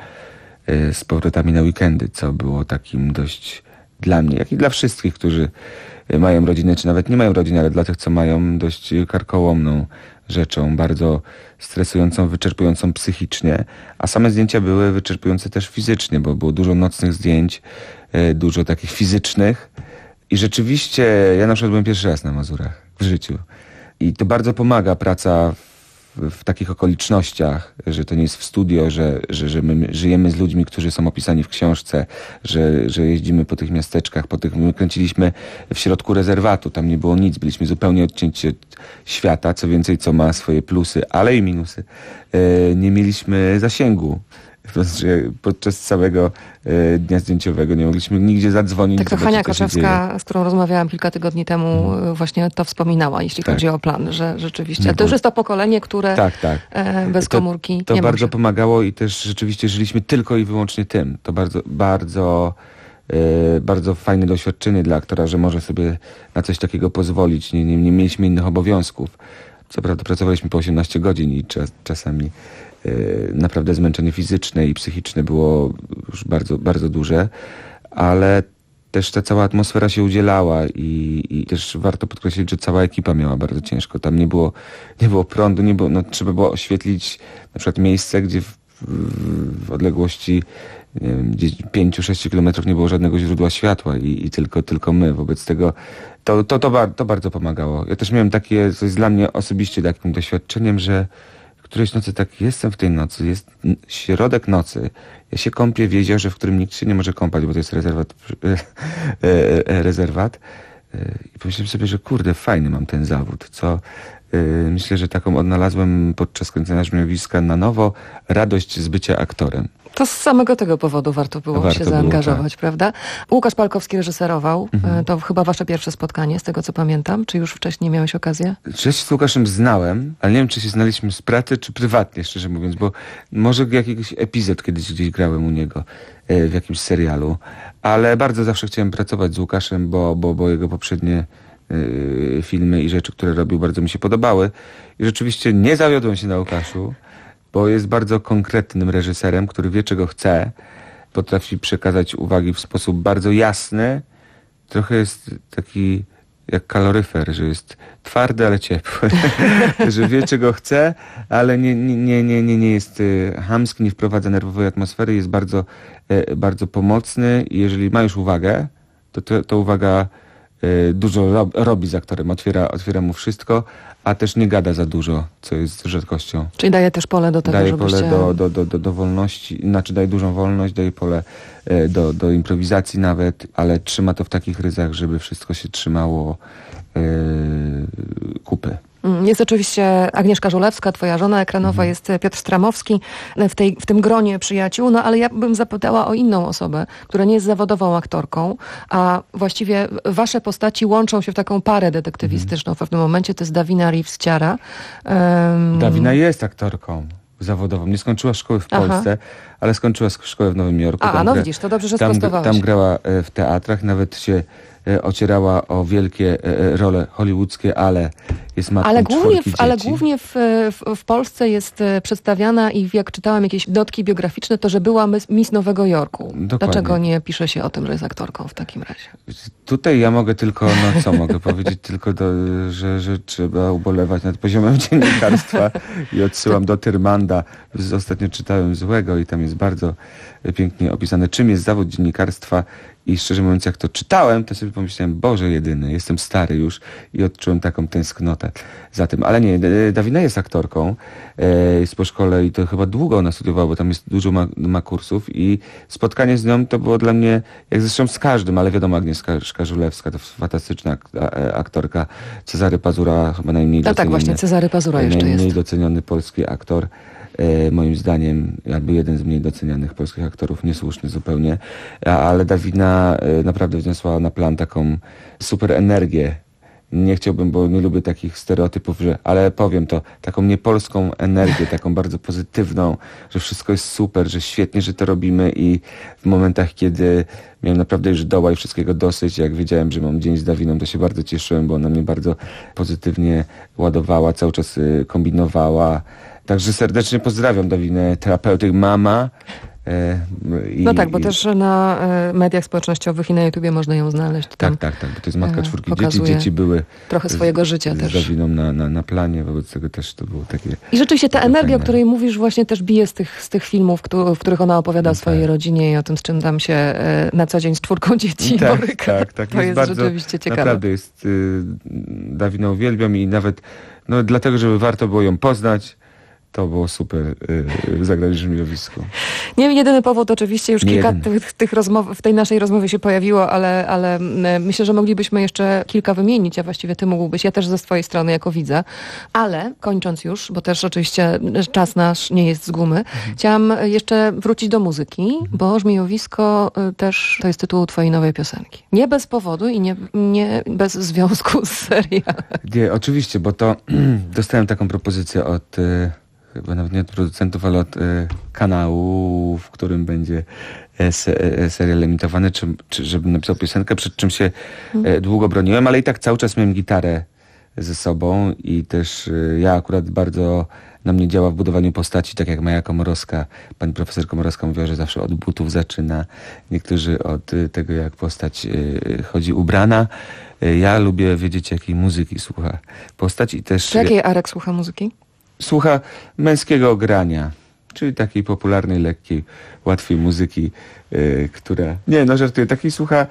z powrotami na weekendy, co było takim dość dla mnie, jak i dla wszystkich, którzy mają rodzinę, czy nawet nie mają rodziny, ale dla tych, co mają, dość karkołomną rzeczą, bardzo stresującą, wyczerpującą psychicznie, a same zdjęcia były wyczerpujące też fizycznie, bo było dużo nocnych zdjęć, dużo takich fizycznych i rzeczywiście ja na przykład byłem pierwszy raz na Mazurach w życiu i to bardzo pomaga praca w, w takich okolicznościach, że to nie jest w studio, że, że, że my żyjemy z ludźmi, którzy są opisani w książce, że, że jeździmy po tych miasteczkach, po tych, my kręciliśmy w środku rezerwatu, tam nie było nic, byliśmy zupełnie odcięci od świata, co więcej, co ma swoje plusy, ale i minusy. E, nie mieliśmy zasięgu. Podczas całego e, dnia zdjęciowego nie mogliśmy nigdzie zadzwonić. Tak to Hania Kaczewska, z którą rozmawiałam kilka tygodni temu, hmm. właśnie to wspominała, jeśli tak. chodzi o plan, że rzeczywiście nie to już jest to pokolenie, które tak, tak. E, bez to, komórki to nie bardzo może. pomagało i też rzeczywiście żyliśmy tylko i wyłącznie tym. To bardzo, bardzo, e, bardzo fajne doświadczenie dla aktora, że może sobie na coś takiego pozwolić. Nie, nie, nie mieliśmy innych obowiązków. Co prawda pracowaliśmy po osiemnaście godzin i czas, czasami naprawdę zmęczenie fizyczne i psychiczne było już bardzo, bardzo duże, ale też ta cała atmosfera się udzielała i, i też warto podkreślić, że cała ekipa miała bardzo ciężko. Tam nie było, nie było prądu, nie było, no, trzeba było oświetlić na przykład miejsce, gdzie w, w odległości pięć do sześciu kilometrów nie było żadnego źródła światła i, i tylko, tylko my. Wobec tego to, to, to, to bardzo pomagało. Ja też miałem takie, co jest dla mnie osobiście takim doświadczeniem, że którejś nocy tak jestem w tej nocy, jest środek nocy, ja się kąpię w jeziorze, w którym nikt się nie może kąpać, bo to jest rezerwat, rezerwat. I pomyślałem sobie, że kurde, fajny mam ten zawód, co myślę, że taką odnalazłem podczas kręcenia Żmijowiska na nowo radość z bycia aktorem. To z samego tego powodu warto było warto się było, zaangażować, tak. prawda? Łukasz Palkowski reżyserował. Mhm. To chyba wasze pierwsze spotkanie, z tego co pamiętam. Czy już wcześniej miałeś okazję? Czy ja się z Łukaszem znałem, ale nie wiem, czy się znaliśmy z pracy, czy prywatnie, szczerze mówiąc, bo może jakiś epizod kiedyś gdzieś grałem u niego e, w jakimś serialu, ale bardzo zawsze chciałem pracować z Łukaszem, bo, bo, bo jego poprzednie e, filmy i rzeczy, które robił, bardzo mi się podobały. I rzeczywiście nie zawiodłem się na Łukaszu, bo jest bardzo konkretnym reżyserem, który wie, czego chce, potrafi przekazać uwagi w sposób bardzo jasny. Trochę jest taki jak kaloryfer, że jest twardy, ale ciepły. Że wie, czego chce, ale nie, nie, nie, nie, nie jest chamski, nie wprowadza nerwowej atmosfery, jest bardzo, bardzo pomocny i jeżeli ma już uwagę, to, to, to uwaga dużo robi z aktorem, otwiera, otwiera mu wszystko, a też nie gada za dużo, co jest rzadkością. Czyli daje też pole do tego, daje żebyście... pole do, do, do, do, do wolności, znaczy daje dużą wolność, daje pole do, do improwizacji nawet, ale trzyma to w takich ryzach, żeby wszystko się trzymało yy, kupy. Jest oczywiście Agnieszka Żulewska, twoja żona ekranowa, mhm. jest Piotr Stramowski w, tej, w tym gronie przyjaciół, no ale ja bym zapytała o inną osobę, która nie jest zawodową aktorką, a właściwie wasze postaci łączą się w taką parę detektywistyczną. Mhm. W pewnym momencie to jest Davina Reeves-Ciara. Um... Davina jest aktorką zawodową. Nie skończyła szkoły w Polsce, Aha. ale skończyła szkołę w Nowym Jorku. A, no gra... widzisz, to dobrze, że tam, sprostowałeś. Tam grała w teatrach, nawet się ocierała o wielkie role hollywoodzkie, ale jest matką ale głównie, czwórki w, ale dzieci. głównie w, w, w Polsce jest przedstawiana i jak czytałam jakieś notki biograficzne, to że była Miss Nowego Jorku. Dokładnie. Dlaczego nie pisze się o tym, że jest aktorką w takim razie? Tutaj ja mogę tylko, no co mogę powiedzieć, tylko do, że, że trzeba ubolewać nad poziomem dziennikarstwa i odsyłam do Tyrmanda. Ostatnio czytałem Złego i tam jest bardzo pięknie opisane, czym jest zawód dziennikarstwa. I szczerze mówiąc, jak to czytałem, to sobie pomyślałem, Boże jedyny, jestem stary już i odczułem taką tęsknotę za tym. Ale nie, Davina jest aktorką, jest po szkole i to chyba długo ona studiowała, bo tam jest dużo ma, ma kursów i spotkanie z nią to było dla mnie, jak zresztą z każdym, ale wiadomo, Agnieszka Żulewska to fantastyczna aktorka, Cezary Pazura chyba najmniej no doceniony. Tak, właśnie, Cezary Pazura jeszcze najmniej jest. doceniony polski aktor. E, moim zdaniem jakby jeden z mniej docenianych polskich aktorów, niesłuszny zupełnie, a, ale Davina e, naprawdę wniosła na plan taką super energię. Nie chciałbym, bo nie lubię takich stereotypów, że, ale powiem to, taką niepolską energię, taką bardzo pozytywną, że wszystko jest super, że świetnie, że to robimy i w momentach, kiedy miałem naprawdę już doła i wszystkiego dosyć, jak wiedziałem, że mam dzień z Dawiną, to się bardzo cieszyłem, bo ona mnie bardzo pozytywnie ładowała, cały czas y, kombinowała. Także serdecznie pozdrawiam Dawinę, terapeutyk, mama. E, i, no tak, bo i... też na e, mediach społecznościowych i na YouTubie można ją znaleźć. Tam, tak, tak, tak, bo to jest matka czwórki e, dzieci. Dzieci były trochę swojego życia z, też. Z Dawiną na, na, na planie, wobec tego też to było takie... I rzeczywiście ta energia, fajne. O której mówisz, właśnie też bije z tych, z tych filmów, w których ona opowiada no o swojej tak. rodzinie i o tym, z czym tam się e, na co dzień z czwórką dzieci tak, boryka. Tak, tak. To jest, jest bardzo, rzeczywiście ciekawe. Naprawdę jest... Y, Dawinę uwielbiam i nawet no, dlatego, żeby warto było ją poznać, to było super yy, zagrać w Żmiowisku. Nie wiem, jedyny powód oczywiście, już Nie kilka jedyny. tych, tych rozmow w tej naszej rozmowie się pojawiło, ale, ale myślę, że moglibyśmy jeszcze kilka wymienić, a właściwie ty mógłbyś, ja też ze swojej strony jako widza. Ale kończąc już, bo też oczywiście czas nasz nie jest z gumy, mhm. chciałam jeszcze wrócić do muzyki, mhm. bo Żmijowisko też to jest tytuł twojej nowej piosenki. Nie bez powodu i nie, nie bez związku z serialem. Nie, oczywiście, bo to dostałem taką propozycję od... Y chyba nawet nie od producentów, ale od e, kanału, w którym będzie e, se, e, serial emitowany, czy, czy żebym napisał piosenkę, przed czym się e, długo broniłem, ale i tak cały czas miałem gitarę ze sobą i też e, ja akurat bardzo na mnie działa w budowaniu postaci, tak jak Maja Komorowska. Pani profesor Komorowska mówiła, że zawsze od butów zaczyna, niektórzy od e, tego, jak postać e, chodzi ubrana. E, ja lubię wiedzieć, jakiej muzyki słucha postać i też... Czy jakiej Arek słucha muzyki? Słucha męskiego grania, czyli takiej popularnej, lekkiej, łatwej muzyki, yy, która... Nie, no żartuję, takiej słucha...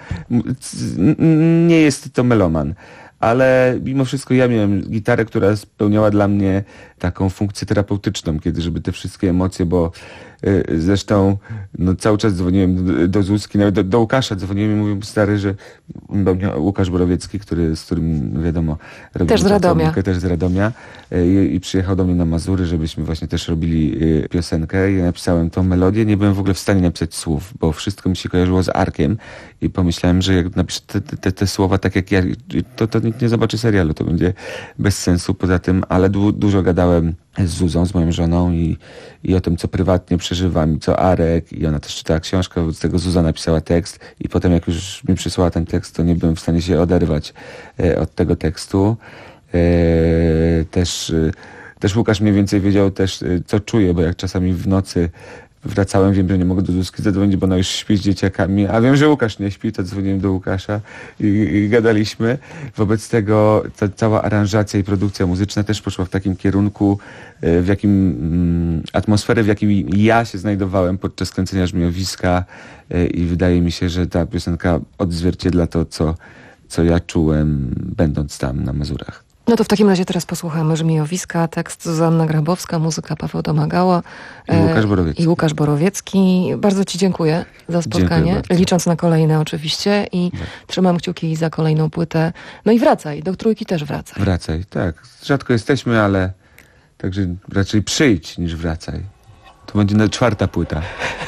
Nie jest to meloman, ale mimo wszystko ja miałem gitarę, która spełniała dla mnie taką funkcję terapeutyczną, kiedy żeby te wszystkie emocje, bo Zresztą no, cały czas dzwoniłem do, do Zuzki, nawet do, do Łukasza dzwoniłem i mówił stary, że do mnie Łukasz Borowiecki, który, z którym wiadomo robimy też z Radomia. Muzykę, też z Radomia i, i przyjechał do mnie na Mazury, żebyśmy właśnie też robili y, piosenkę i ja napisałem tą melodię. Nie byłem w ogóle w stanie napisać słów, bo wszystko mi się kojarzyło z Arkiem i pomyślałem, że jak napiszę te, te, te słowa tak jak ja, to, to nikt nie zobaczy serialu, to będzie bez sensu. Poza tym, ale du, dużo gadałem z Zuzą, z moją żoną i, i o tym, co prywatnie przeżywam i co Arek, i ona też czytała książkę, wobec tego Zuza napisała tekst i potem jak już mi przysłała ten tekst, to nie byłem w stanie się oderwać e, od tego tekstu. E, też, e, też Łukasz mniej więcej wiedział też, e, co czuję, bo jak czasami w nocy wracałem, wiem, że nie mogę do Zuzki zadzwonić, bo ona już śpi z dzieciakami, a wiem, że Łukasz nie śpi, to dzwoniłem do Łukasza i, i gadaliśmy. Wobec tego ta cała aranżacja i produkcja muzyczna też poszła w takim kierunku, w jakim mm, atmosferę, w jakim ja się znajdowałem podczas kręcenia Żmijowiska i wydaje mi się, że ta piosenka odzwierciedla to, co, co ja czułem, będąc tam na Mazurach. No to w takim razie teraz posłuchamy Żmijowiska, tekst Zuzanna Grabowska, muzyka Paweł Domagała i Łukasz Borowiecki. I Łukasz Borowiecki. Bardzo ci dziękuję za spotkanie, licząc na kolejne oczywiście i tak. Trzymam kciuki za kolejną płytę. No i wracaj, do Trójki też wracaj. Wracaj, tak. Rzadko jesteśmy, ale także raczej przyjdź niż wracaj. To będzie na czwarta płyta.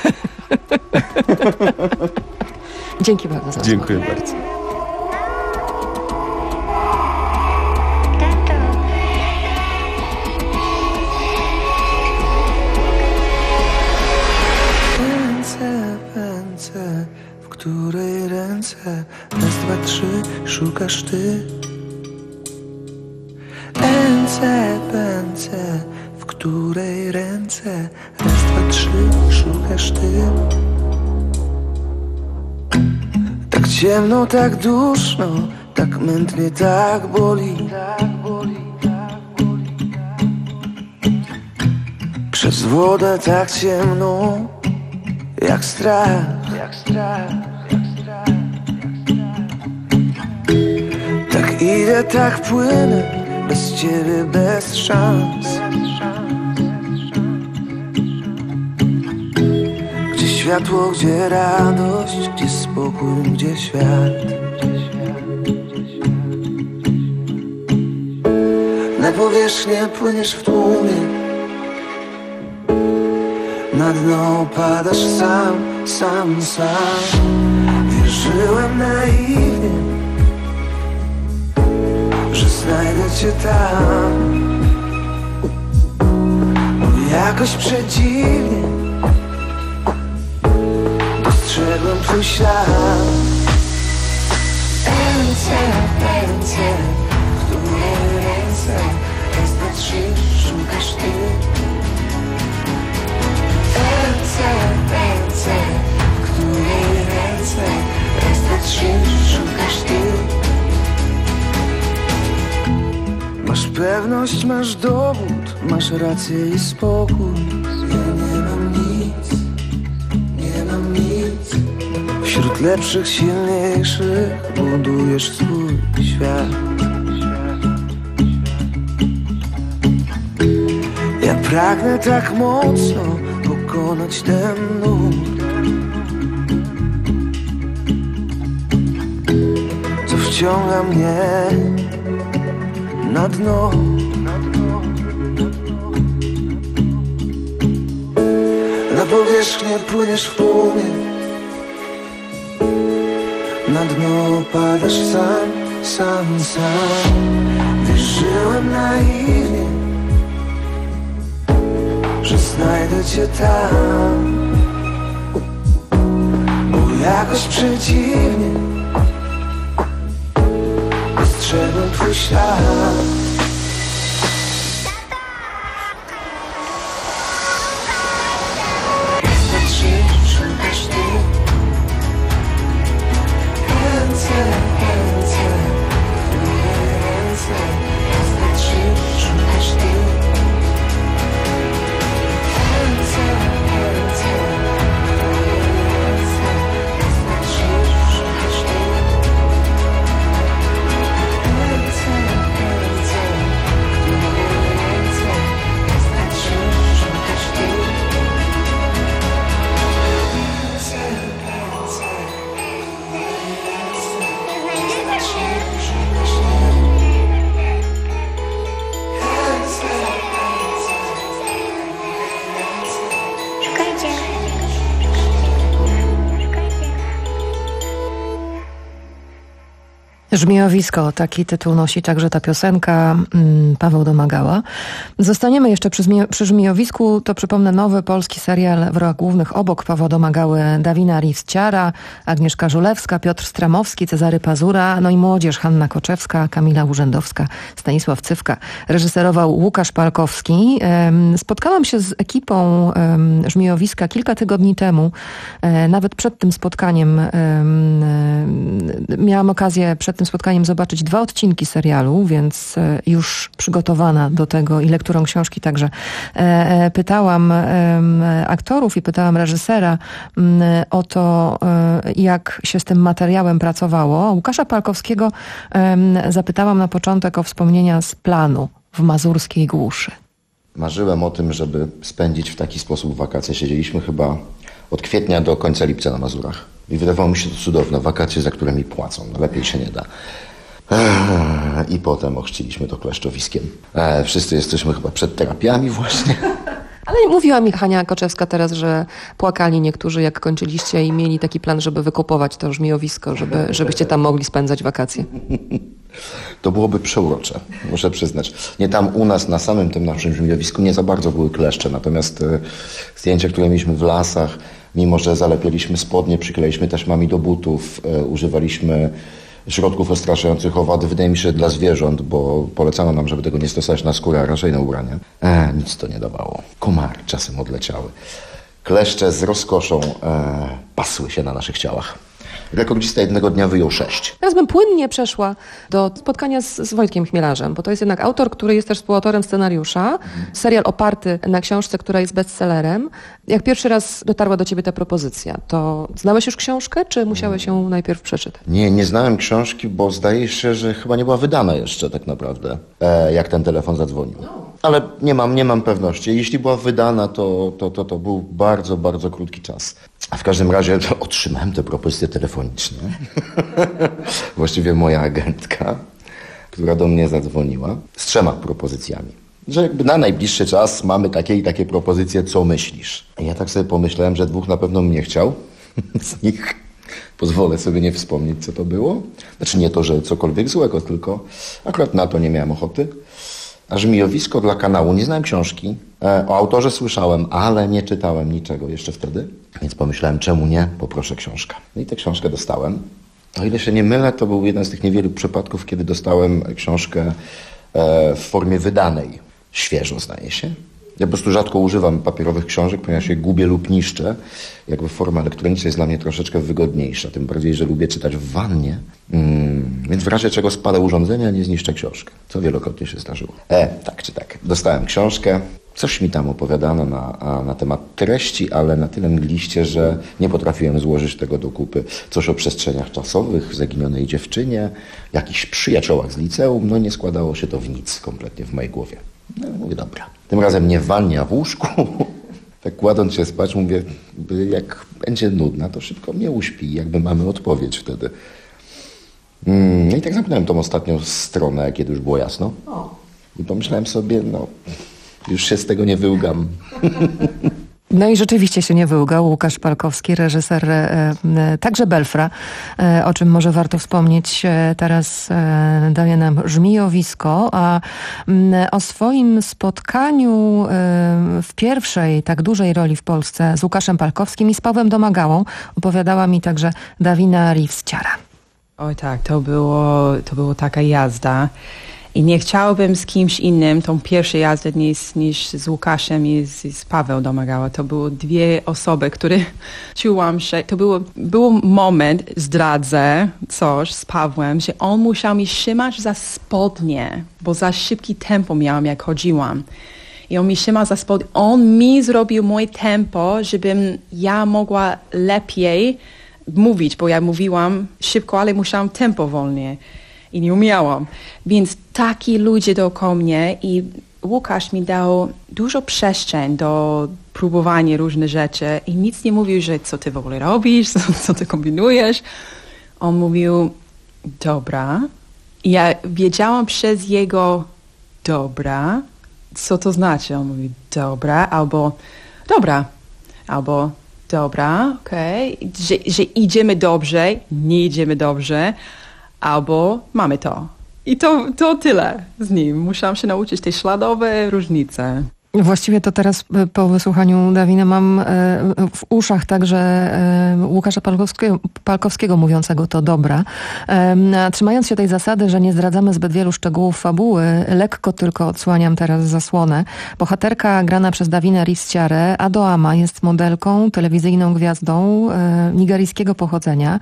Dzięki bardzo za Dziękuję rozmowę. bardzo. W której ręce raz, dwa, trzy szukasz ty? Ręce, pęce, w której ręce raz, dwa, trzy szukasz ty? Tak ciemno, tak duszno, tak mętnie, tak boli. Przez wodę tak ciemno, jak strach, jak strach, jak strach. Tak idę, tak płynę, bez ciebie, bez szans. Gdzie światło, gdzie radość, gdzie spokój, gdzie świat. Na powierzchnię płyniesz w tłumie, na dno padasz sam, sam, sam. Wierzyłem naiwnie, że znajdę cię tam, bo jakoś przedziwnie dostrzegłem twój ślad. Ręce, ręce, w której ręce raz, dwa, trzy szukasz ty? Ręce, ręce, w której ręce raz, dwa, trzy szukasz ty? Masz pewność, masz dowód, masz rację i spokój. Ja nie mam nic, nie mam nic. Wśród lepszych, silniejszych budujesz swój świat. Ja pragnę tak mocno pokonać ten nurt, co wciąga mnie na dno. Na powierzchnię płyniesz w tłumie, na dno padasz sam, sam, sam. Wierzyłem naiwnie, że znajdę cię tam, bo jakoś przeciwnie dostrzegłem twój ślad. Trzy szukasz ty? Ręce, ręce, ręce, ręce, trzy szukasz ty? Ręce, ręce, Żmijowisko, taki tytuł nosi także ta piosenka, mm, Paweł Domagała. Zostaniemy jeszcze przy, Żmi- przy Żmijowisku, to przypomnę nowy polski serial w rolach głównych obok Pawła Domagały Davina Rivs-Ciara, Agnieszka Żulewska, Piotr Stramowski, Cezary Pazura, no i młodzież Hanna Koczewska, Kamila Urzędowska, Stanisław Cywka. Reżyserował Łukasz Palkowski. Ehm, spotkałam się z ekipą ehm, Żmijowiska kilka tygodni temu. E, nawet przed tym spotkaniem ehm, e, miałam okazję przed tym spotkaniem zobaczyć dwa odcinki serialu, więc już przygotowana do tego i lekturą książki także pytałam aktorów i pytałam reżysera o to, jak się z tym materiałem pracowało. Łukasza Palkowskiego zapytałam na początek o wspomnienia z planu w mazurskiej głuszy. Marzyłem o tym, żeby spędzić w taki sposób wakacje. Siedzieliśmy chyba od kwietnia do końca lipca na Mazurach. I wydawało mi się to cudowne. Wakacje, za które mi płacą. No lepiej się nie da. I potem ochrzciliśmy to kleszczowiskiem. Wszyscy jesteśmy chyba przed terapiami właśnie. Ale mówiła mi Hania Koczewska teraz, że płakali niektórzy, jak kończyliście i mieli taki plan, żeby wykupować to żmijowisko, żeby, żebyście tam mogli spędzać wakacje. To byłoby przeurocze, muszę przyznać. Nie tam u nas, na samym tym naszym żmijowisku nie za bardzo były kleszcze, natomiast e, zdjęcia, które mieliśmy w lasach, mimo że zalepialiśmy spodnie, przykleiliśmy taśmami do butów, e, używaliśmy środków odstraszających owady, wydaje mi się, że dla zwierząt, bo polecano nam, żeby tego nie stosować na skórę, a raczej na ubranie. E, nic to nie dawało. Komary czasem odleciały. Kleszcze z rozkoszą e, pasły się na naszych ciałach. Rekordzista jednego dnia wyjął sześć. Teraz bym płynnie przeszła do spotkania z, z Wojtkiem Chmielarzem, bo to jest jednak autor, który jest też współautorem scenariusza. Serial oparty na książce, która jest bestsellerem. Jak pierwszy raz dotarła do ciebie ta propozycja, to znałeś już książkę, czy musiałeś ją najpierw przeczytać? Nie, nie znałem książki, bo zdaje się, że chyba nie była wydana jeszcze tak naprawdę, e, jak ten telefon zadzwonił. Ale nie mam, nie mam pewności. Jeśli była wydana, to, to, to, to był bardzo, bardzo krótki czas. A w każdym razie to otrzymałem te propozycje telefoniczne. Właściwie moja agentka, która do mnie zadzwoniła z trzema propozycjami. Że jakby na najbliższy czas mamy takie i takie propozycje, co myślisz? I ja tak sobie pomyślałem, że dwóch na pewno mnie chciał. Z nich pozwolę sobie nie wspomnieć, co to było. Znaczy nie to, że cokolwiek złego, tylko akurat na to nie miałem ochoty. A Żmijowisko dla kanału. Nie znałem książki. E, o autorze słyszałem, ale nie czytałem niczego jeszcze wtedy. Więc pomyślałem, czemu nie? Poproszę książkę. No i tę książkę dostałem. O ile się nie mylę, to był jeden z tych niewielu przypadków, kiedy dostałem książkę e, w formie wydanej. Świeżo, zdaje się. Ja po prostu rzadko używam papierowych książek, ponieważ je gubię lub niszczę. Jakby forma elektroniczna jest dla mnie troszeczkę wygodniejsza. Tym bardziej, że lubię czytać w wannie. Mm, więc w razie czego spada urządzenia, nie zniszczę książkę. Co wielokrotnie się zdarzyło. E, tak czy tak. Dostałem książkę. Coś mi tam opowiadano na, na temat treści, ale na tyle mgliście, że nie potrafiłem złożyć tego do kupy. Coś o przestrzeniach czasowych, zaginionej dziewczynie, jakichś przyjaciołach z liceum. No nie składało się to w nic kompletnie w mojej głowie. No mówię, dobra. Tym razem nie w wannie, a w łóżku. Tak kładąc się spać, mówię, jak będzie nudna, to szybko mnie uśpi. Jakby mamy odpowiedź wtedy. Mm, I tak zamknąłem tą ostatnią stronę, kiedy już było jasno. I pomyślałem sobie, no, już się z tego nie wyłgam. No i rzeczywiście się nie wyłgał. Łukasz Palkowski, reżyser e, e, także Belfra, e, o czym może warto wspomnieć. E, teraz e, daje nam Żmijowisko, a m, o swoim spotkaniu e, w pierwszej tak dużej roli w Polsce z Łukaszem Palkowskim i z Pawłem Domagałą opowiadała mi także Davina Rivs-Ciara. Oj tak, to było, to było taka jazda. I nie chciałbym z kimś innym tą pierwszą jazdę niż, niż z Łukaszem i z, z Paweł Domagała. To były dwie osoby, które czułam się. To było, był moment, zdradzę coś z Pawłem, że on musiał mi trzymać za spodnie, bo za szybkie tempo miałam, jak chodziłam. I on mi trzymał za spodnie. On mi zrobił moje tempo, żebym ja mogła lepiej mówić, bo ja mówiłam szybko, ale musiałam tempo wolnie. I nie umiałam. Więc taki ludzie dookoła mnie i Łukasz mi dał dużo przestrzeń do próbowania różnych rzeczy i nic nie mówił, że co ty w ogóle robisz, co, co ty kombinujesz. On mówił, dobra. I ja wiedziałam przez jego dobra, co to znaczy. On mówił, dobra, albo dobra, albo dobra, okej, okay. że, że idziemy dobrze, nie idziemy dobrze. albo mamy to. I to, to tyle z nim. Musiałam się nauczyć tej śladowe różnice. Właściwie to teraz po wysłuchaniu Dawina mam w uszach także Łukasza Palkowskiego, Palkowskiego mówiącego to dobra. Trzymając się tej zasady, że nie zdradzamy zbyt wielu szczegółów fabuły, lekko tylko odsłaniam teraz zasłonę. Bohaterka grana przez Davina Rhys-Tiarę, Ado Ama, jest modelką, telewizyjną gwiazdą nigeryjskiego pochodzenia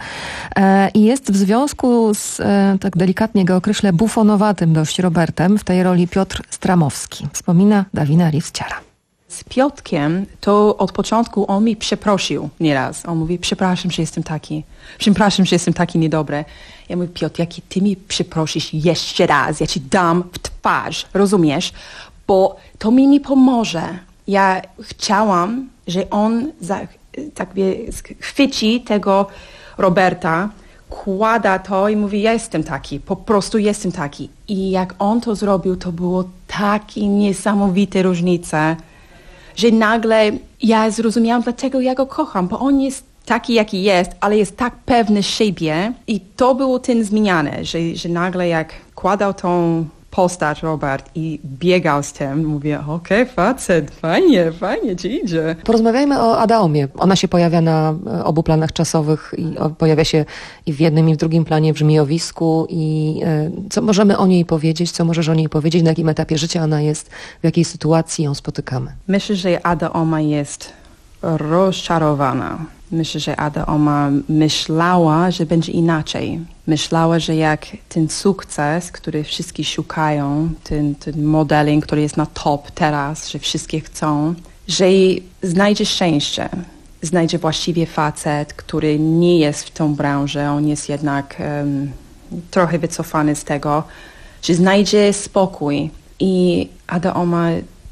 i jest w związku z, tak delikatnie go określę, bufonowatym dość Robertem, w tej roli Piotr Stramowski. Wspomina Davina Rhys-Tiara. Z Piotrkiem to od początku on mi przeprosił nieraz. On mówi, przepraszam, że jestem taki. Przepraszam, że jestem taki niedobry. Ja mówię, Piotr, jaki ty mi przeprosisz jeszcze raz, ja ci dam w twarz, rozumiesz? Bo to mi nie pomoże. Ja chciałam, że on za, tak wie, chwyci tego Roberta, kłada to i mówi, ja jestem taki, po prostu jestem taki. I jak on to zrobił, to było takie niesamowite różnice, że nagle ja zrozumiałam, dlaczego ja go kocham, bo on jest taki, jaki jest, ale jest tak pewny siebie i to było ten zmieniane, że, że nagle jak kładał tą postać Robert i biegał z tym, mówię, okej, okay, facet, fajnie, fajnie ci idzie. Porozmawiajmy o Adaomie. Ona się pojawia na obu planach czasowych i pojawia się i w jednym, i w drugim planie w Żmijowisku i e, co możemy o niej powiedzieć, co możesz o niej powiedzieć, na jakim etapie życia ona jest, w jakiej sytuacji ją spotykamy? Myślę, że Adaoma jest rozczarowana. Myślę, że Adaoma myślała, że będzie inaczej. Myślała, że jak ten sukces, który wszyscy szukają, ten, ten modeling, który jest na top teraz, że wszystkie chcą, że znajdzie szczęście. Znajdzie właściwie facet, który nie jest w tą branżę, on jest jednak um, trochę wycofany z tego, że znajdzie spokój. I Adaoma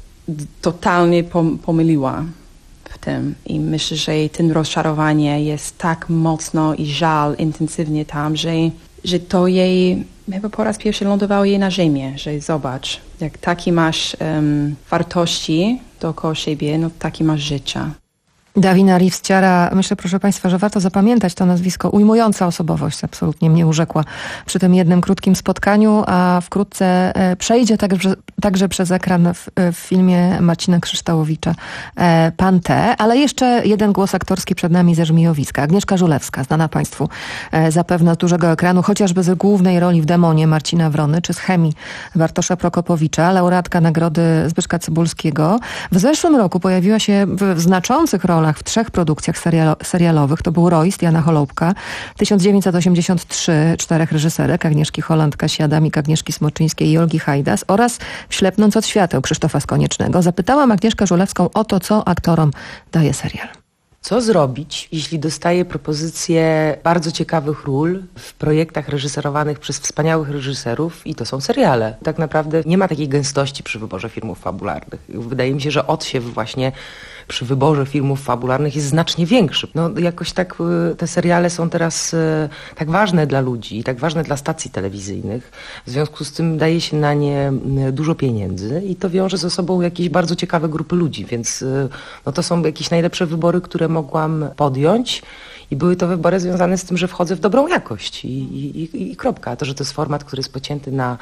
totalnie pom- pomyliła w tym. I myślę, że ten rozczarowanie jest tak mocno i żal intensywnie tam, że, że to jej chyba po raz pierwszy lądowało jej na ziemię, że zobacz, jak taki masz um, wartości dookoła siebie, no taki masz życia. Davina Rhys-Tiara, myślę, proszę Państwa, że warto zapamiętać to nazwisko. Ujmująca osobowość, absolutnie mnie urzekła przy tym jednym krótkim spotkaniu, a wkrótce przejdzie także, także przez ekran w, w filmie Marcina Krzyształowicza Pan T. Ale jeszcze jeden głos aktorski przed nami ze Żmijowiska. Agnieszka Żulewska, znana Państwu zapewne z dużego ekranu, chociażby z głównej roli w Demonie Marcina Wrony, czy z Chemii Bartosza Prokopowicza, laureatka nagrody Zbyszka Cybulskiego. W zeszłym roku pojawiła się w znaczących rolach w trzech produkcjach serialo- serialowych. To był Royst Jana Holoubka, tysiąc dziewięćset osiemdziesiąt trzy, czterech reżyserek, Agnieszki Holland, Kasi Adamik, Agnieszki Smoczyńskiej i Olgi Hajdas oraz Ślepnąc od świateł Krzysztofa Skoniecznego. Zapytałam Agnieszkę Żulewską o to, co aktorom daje serial. Co zrobić, jeśli dostaję propozycje bardzo ciekawych ról w projektach reżyserowanych przez wspaniałych reżyserów i to są seriale? Tak naprawdę nie ma takiej gęstości przy wyborze filmów fabularnych. Wydaje mi się, że odsiew właśnie przy wyborze filmów fabularnych jest znacznie większy. No jakoś tak te seriale są teraz tak ważne dla ludzi, tak ważne dla stacji telewizyjnych. W związku z tym daje się na nie dużo pieniędzy i to wiąże ze sobą jakieś bardzo ciekawe grupy ludzi, więc no to są jakieś najlepsze wybory, które mogłam podjąć. I były to wybory związane z tym, że wchodzę w dobrą jakość i, i, i kropka. To, że to jest format, który jest pocięty na,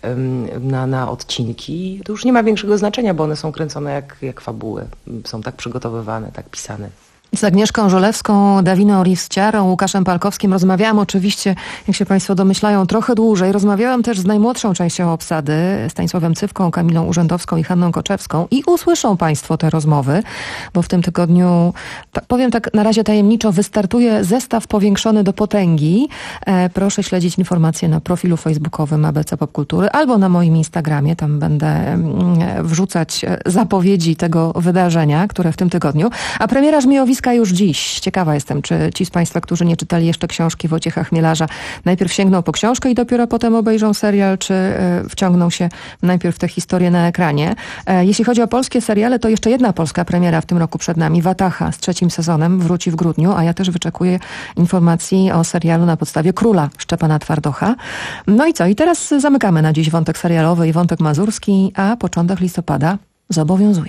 na, na odcinki, to już nie ma większego znaczenia, bo one są kręcone jak, jak fabuły. Są tak przygotowywane, tak pisane. Z Agnieszką Żulewską, Daviną Rhys-Tiarą, Łukaszem Palkowskim rozmawiałam oczywiście, jak się Państwo domyślają, trochę dłużej. Rozmawiałam też z najmłodszą częścią obsady, Stanisławem Cywką, Kamilą Urzędowską i Hanną Koczewską i usłyszą Państwo te rozmowy, bo w tym tygodniu, powiem tak na razie tajemniczo, wystartuje zestaw powiększony do potęgi. E, proszę śledzić informacje na profilu facebookowym A B C Popkultury albo na moim Instagramie, tam będę mm, wrzucać zapowiedzi tego wydarzenia, które w tym tygodniu. A premiera Żmijowiska już dziś. Ciekawa jestem, czy ci z Państwa, którzy nie czytali jeszcze książki Wojciecha Chmielarza, najpierw sięgną po książkę i dopiero potem obejrzą serial, czy wciągną się najpierw w tę historię na ekranie. Jeśli chodzi o polskie seriale, to jeszcze jedna polska premiera w tym roku przed nami. Wataha z trzecim sezonem wróci w grudniu, a ja też wyczekuję informacji o serialu na podstawie Króla Szczepana Twardocha. No i co? I teraz zamykamy na dziś wątek serialowy i wątek mazurski, a początek listopada zobowiązuje.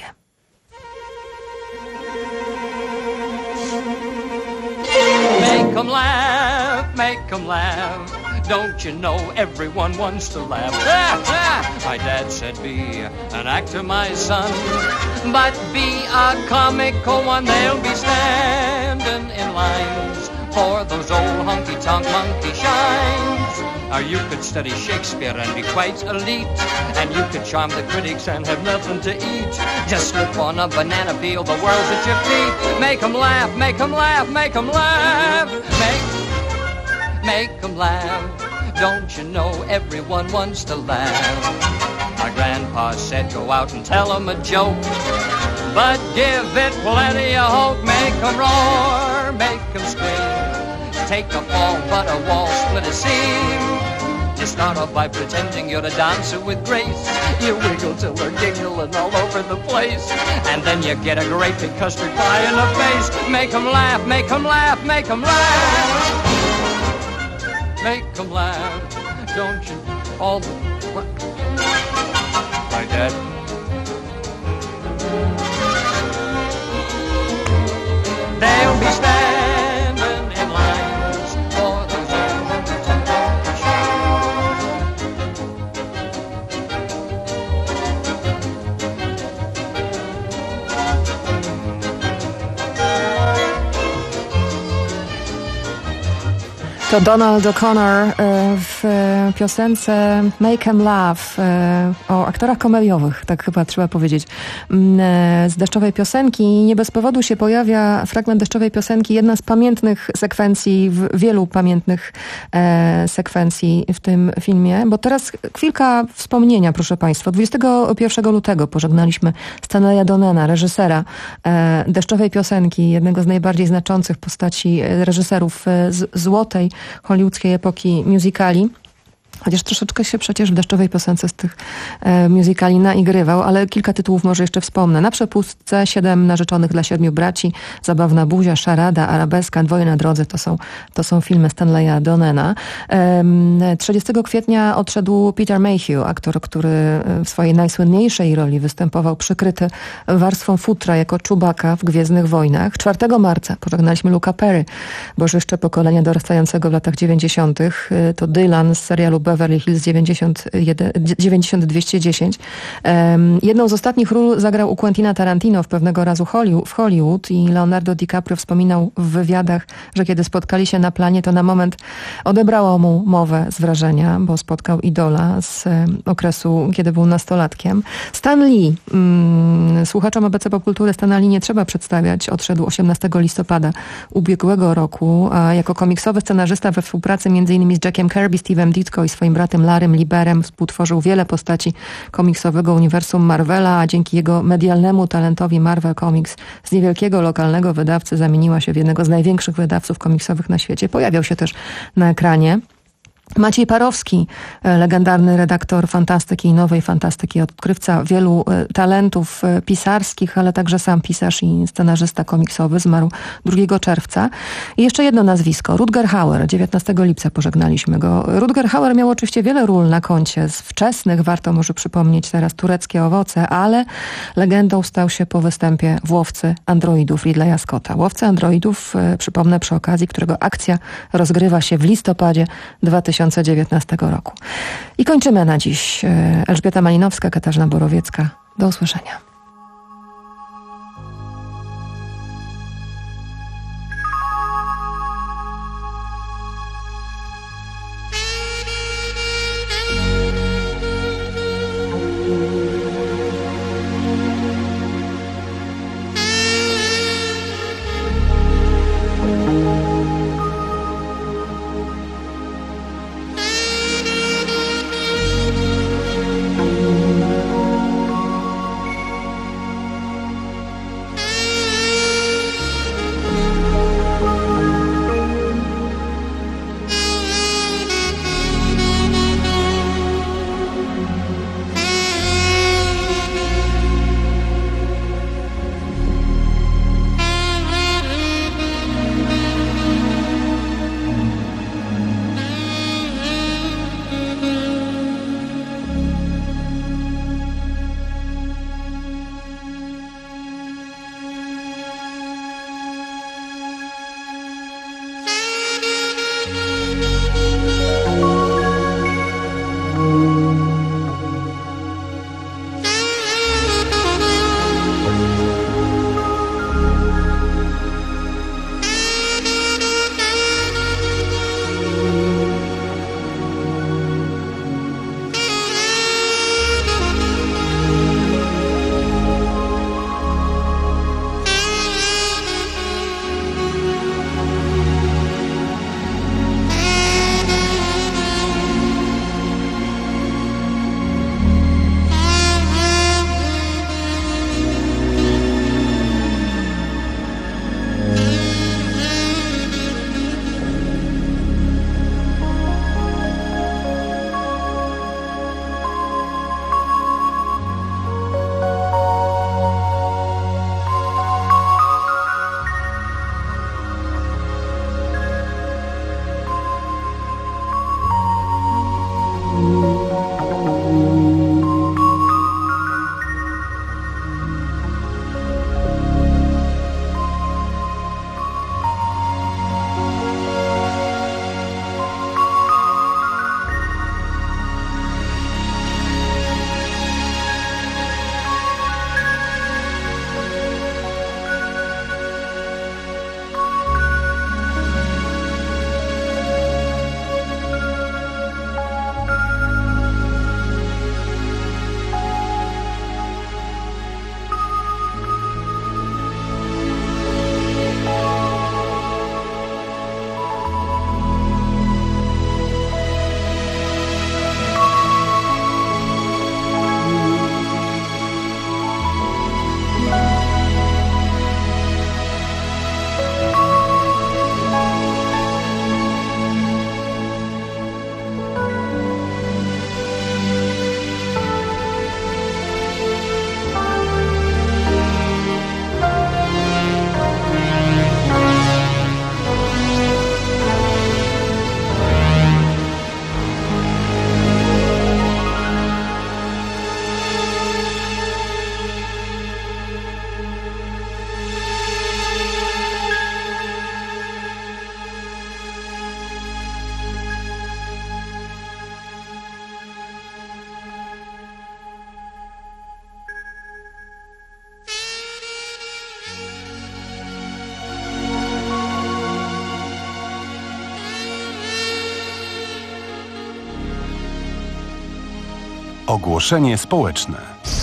Make 'em laugh, make 'em laugh. Don't you know everyone wants to laugh? My dad said be an actor, my son, but be a comical one. They'll be standing in lines for those old honky-tonk monkey shines. Or you could study Shakespeare and be quite elite, and you could charm the critics and have nothing to eat. Just slip on a banana peel, the world's at your feet. Make 'em laugh, make 'em laugh, make 'em laugh. Make, make 'em laugh. Don't you know everyone wants to laugh? My grandpa said go out and tell 'em a joke, but give it plenty of hope. Make 'em roar, make 'em scream. Take a fall, but a wall split a seam. You start off by pretending you're a dancer with grace. You wiggle till they're giggling all over the place, and then you get a great big custard pie in the face. Make 'em laugh, make 'em laugh, make 'em laugh. Make 'em laugh, don't you? All the... What? My dad. They'll be standing in lines for those old To Donald O'Connor w piosence Make 'em Laugh o aktorach komediowych, tak chyba trzeba powiedzieć, z deszczowej piosenki. Nie bez powodu się pojawia fragment deszczowej piosenki, jedna z pamiętnych sekwencji, w wielu pamiętnych sekwencji w tym filmie, bo teraz chwilka wspomnienia, proszę Państwa. dwudziestego pierwszego lutego pożegnaliśmy Stanleya Donena, reżysera deszczowej piosenki, jednego z najbardziej znaczących postaci reżyserów z złotej hollywoodzkiej epoki musicali. Chociaż troszeczkę się przecież w deszczowej piosence z tych e, musicali naigrywał, ale kilka tytułów może jeszcze wspomnę. Na przepustce, Siedem narzeczonych dla siedmiu braci, Zabawna buzia, Szarada, Arabeska, Dwoje na drodze, to są, to są filmy Stanleya Donena. E, trzydziestego kwietnia odszedł Peter Mayhew, aktor, który w swojej najsłynniejszej roli występował przykryty warstwą futra jako Chewbacca w Gwiezdnych Wojnach. czwartego marca pożegnaliśmy Luca Perry, bożyszcze pokolenia dorastającego w latach dziewięćdziesiątych. To Dylan z serialu Beverly Hills dziewięćdziesiąt dwieście dziesięć. Um, jedną z ostatnich ról zagrał u Quentina Tarantino w Pewnego razu Hollywood, w Hollywood i Leonardo DiCaprio wspominał w wywiadach, że kiedy spotkali się na planie, to na moment odebrało mu mowę z wrażenia, bo spotkał idola z um, okresu, kiedy był nastolatkiem. Stan Lee, um, słuchaczom A B C Popkultury Stana Lee nie trzeba przedstawiać, odszedł osiemnastego listopada ubiegłego roku, a jako komiksowy scenarzysta we współpracy między innymi z Jackiem Kirby, Steve'em Ditko i swoim bratem Larrym Liberem współtworzył wiele postaci komiksowego uniwersum Marvela, a dzięki jego medialnemu talentowi Marvel Comics z niewielkiego lokalnego wydawcy zamieniła się w jednego z największych wydawców komiksowych na świecie. Pojawiał się też na ekranie. Maciej Parowski, legendarny redaktor fantastyki i nowej fantastyki, odkrywca wielu talentów pisarskich, ale także sam pisarz i scenarzysta komiksowy, zmarł drugiego czerwca. I jeszcze jedno nazwisko, Rutger Hauer, dziewiętnastego lipca pożegnaliśmy go. Rutger Hauer miał oczywiście wiele ról na koncie, z wczesnych, warto może przypomnieć teraz Tureckie owoce, ale legendą stał się po występie w Łowcy androidów Ridleya Scotta. Łowcy androidów, przypomnę przy okazji, którego akcja rozgrywa się w listopadzie dwa tysiące dziewiętnastego roku. I kończymy na dziś. Elżbieta Malinowska, Katarzyna Borowiecka. Do usłyszenia. Ogłoszenie społeczne.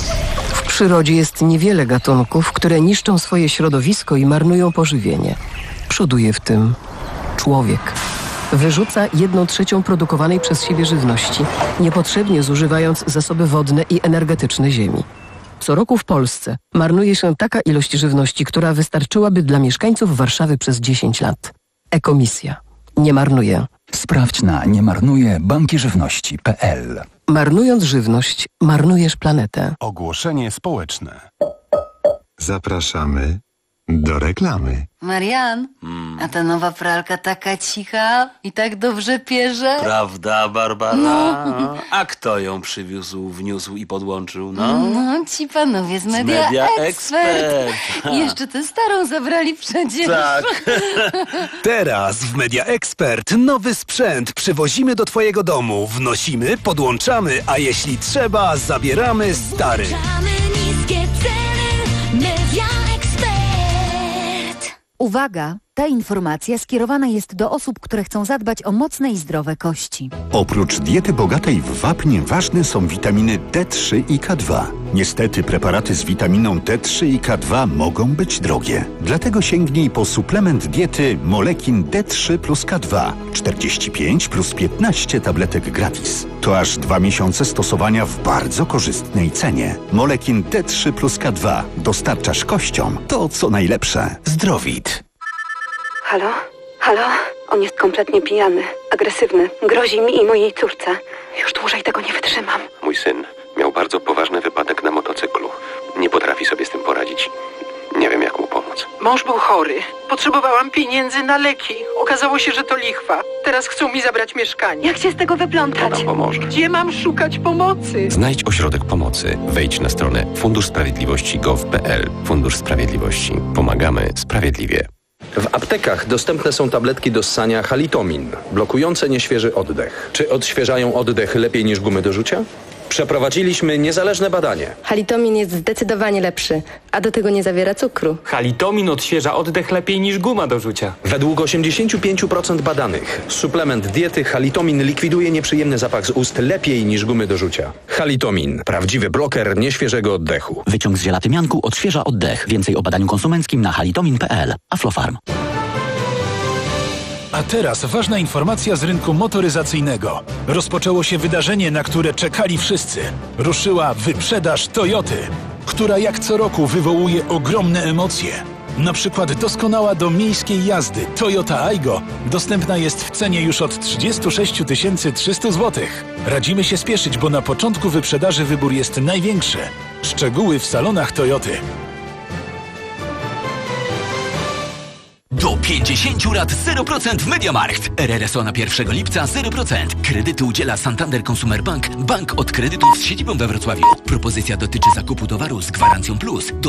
W przyrodzie jest niewiele gatunków, które niszczą swoje środowisko i marnują pożywienie. Przoduje w tym człowiek. Wyrzuca jedną trzecią produkowanej przez siebie żywności, niepotrzebnie zużywając zasoby wodne i energetyczne ziemi. Co roku w Polsce marnuje się taka ilość żywności, która wystarczyłaby dla mieszkańców Warszawy przez dziesięć lat. Ekomisja. Nie marnuje. Sprawdź na niemarnuje banki żywności kropka p l. Marnując żywność, marnujesz planetę. Ogłoszenie społeczne. Zapraszamy do reklamy. Marian, Hmm. a ta nowa pralka taka cicha i tak dobrze pierze. Prawda, Barbara? No. A kto ją przywiózł, wniósł i podłączył, no? No, ci panowie z Media, Media Expert. Expert. I jeszcze tę starą zabrali przecież. Tak. Teraz w Media Expert nowy sprzęt przywozimy do twojego domu, wnosimy, podłączamy, a jeśli trzeba, zabieramy stary. Niskie ceny Media Expert. Uwaga! Ta informacja skierowana jest do osób, które chcą zadbać o mocne i zdrowe kości. Oprócz diety bogatej w wapń ważne są witaminy D trzy i K dwa. Niestety preparaty z witaminą D trzy i K dwa mogą być drogie. Dlatego sięgnij po suplement diety Molekin D trzy plus K dwa. czterdzieści pięć plus piętnaście tabletek gratis. To aż dwa miesiące stosowania w bardzo korzystnej cenie. Molekin D trzy plus K dwa. Dostarczasz kościom to, co najlepsze. Zdrowit. Halo? Halo? On jest kompletnie pijany, agresywny, grozi mi i mojej córce. Już dłużej tego nie wytrzymam. Mój syn miał bardzo poważny wypadek na motocyklu. Nie potrafi sobie z tym poradzić. Nie wiem, jak mu pomóc. Mąż był chory. Potrzebowałam pieniędzy na leki. Okazało się, że to lichwa. Teraz chcą mi zabrać mieszkanie. Jak się z tego wyplątać? To nam pomoże. Gdzie mam szukać pomocy? Znajdź ośrodek pomocy. Wejdź na stronę fundusz sprawiedliwości kropka gov kropka p l. Fundusz Sprawiedliwości. Pomagamy sprawiedliwie. W aptekach dostępne są tabletki do ssania Halitomin, blokujące nieświeży oddech. Czy odświeżają oddech lepiej niż gumy do rzucia? Przeprowadziliśmy niezależne badanie. Halitomin jest zdecydowanie lepszy, a do tego nie zawiera cukru. Halitomin odświeża oddech lepiej niż guma do rzucia. Według osiemdziesiąt pięć procent badanych suplement diety Halitomin likwiduje nieprzyjemny zapach z ust lepiej niż gumy do rzucia. Halitomin. Prawdziwy bloker nieświeżego oddechu. Wyciąg z ziela tymianku odświeża oddech. Więcej o badaniu konsumenckim na halitomin kropka p l. Aflofarm. A teraz ważna informacja z rynku motoryzacyjnego. Rozpoczęło się wydarzenie, na które czekali wszyscy. Ruszyła wyprzedaż Toyoty, która jak co roku wywołuje ogromne emocje. Na przykład doskonała do miejskiej jazdy Toyota Aygo dostępna jest w cenie już od trzydzieści sześć tysięcy trzysta złotych. Radzimy się spieszyć, bo na początku wyprzedaży wybór jest największy. Szczegóły w salonach Toyoty. Do pięćdziesięciu lat zero procent w MediaMarkt. R R S O na pierwszego lipca zero procent. Kredyty udziela Santander Consumer Bank, bank od kredytów z siedzibą we Wrocławiu. Propozycja dotyczy zakupu towaru z gwarancją plus. Do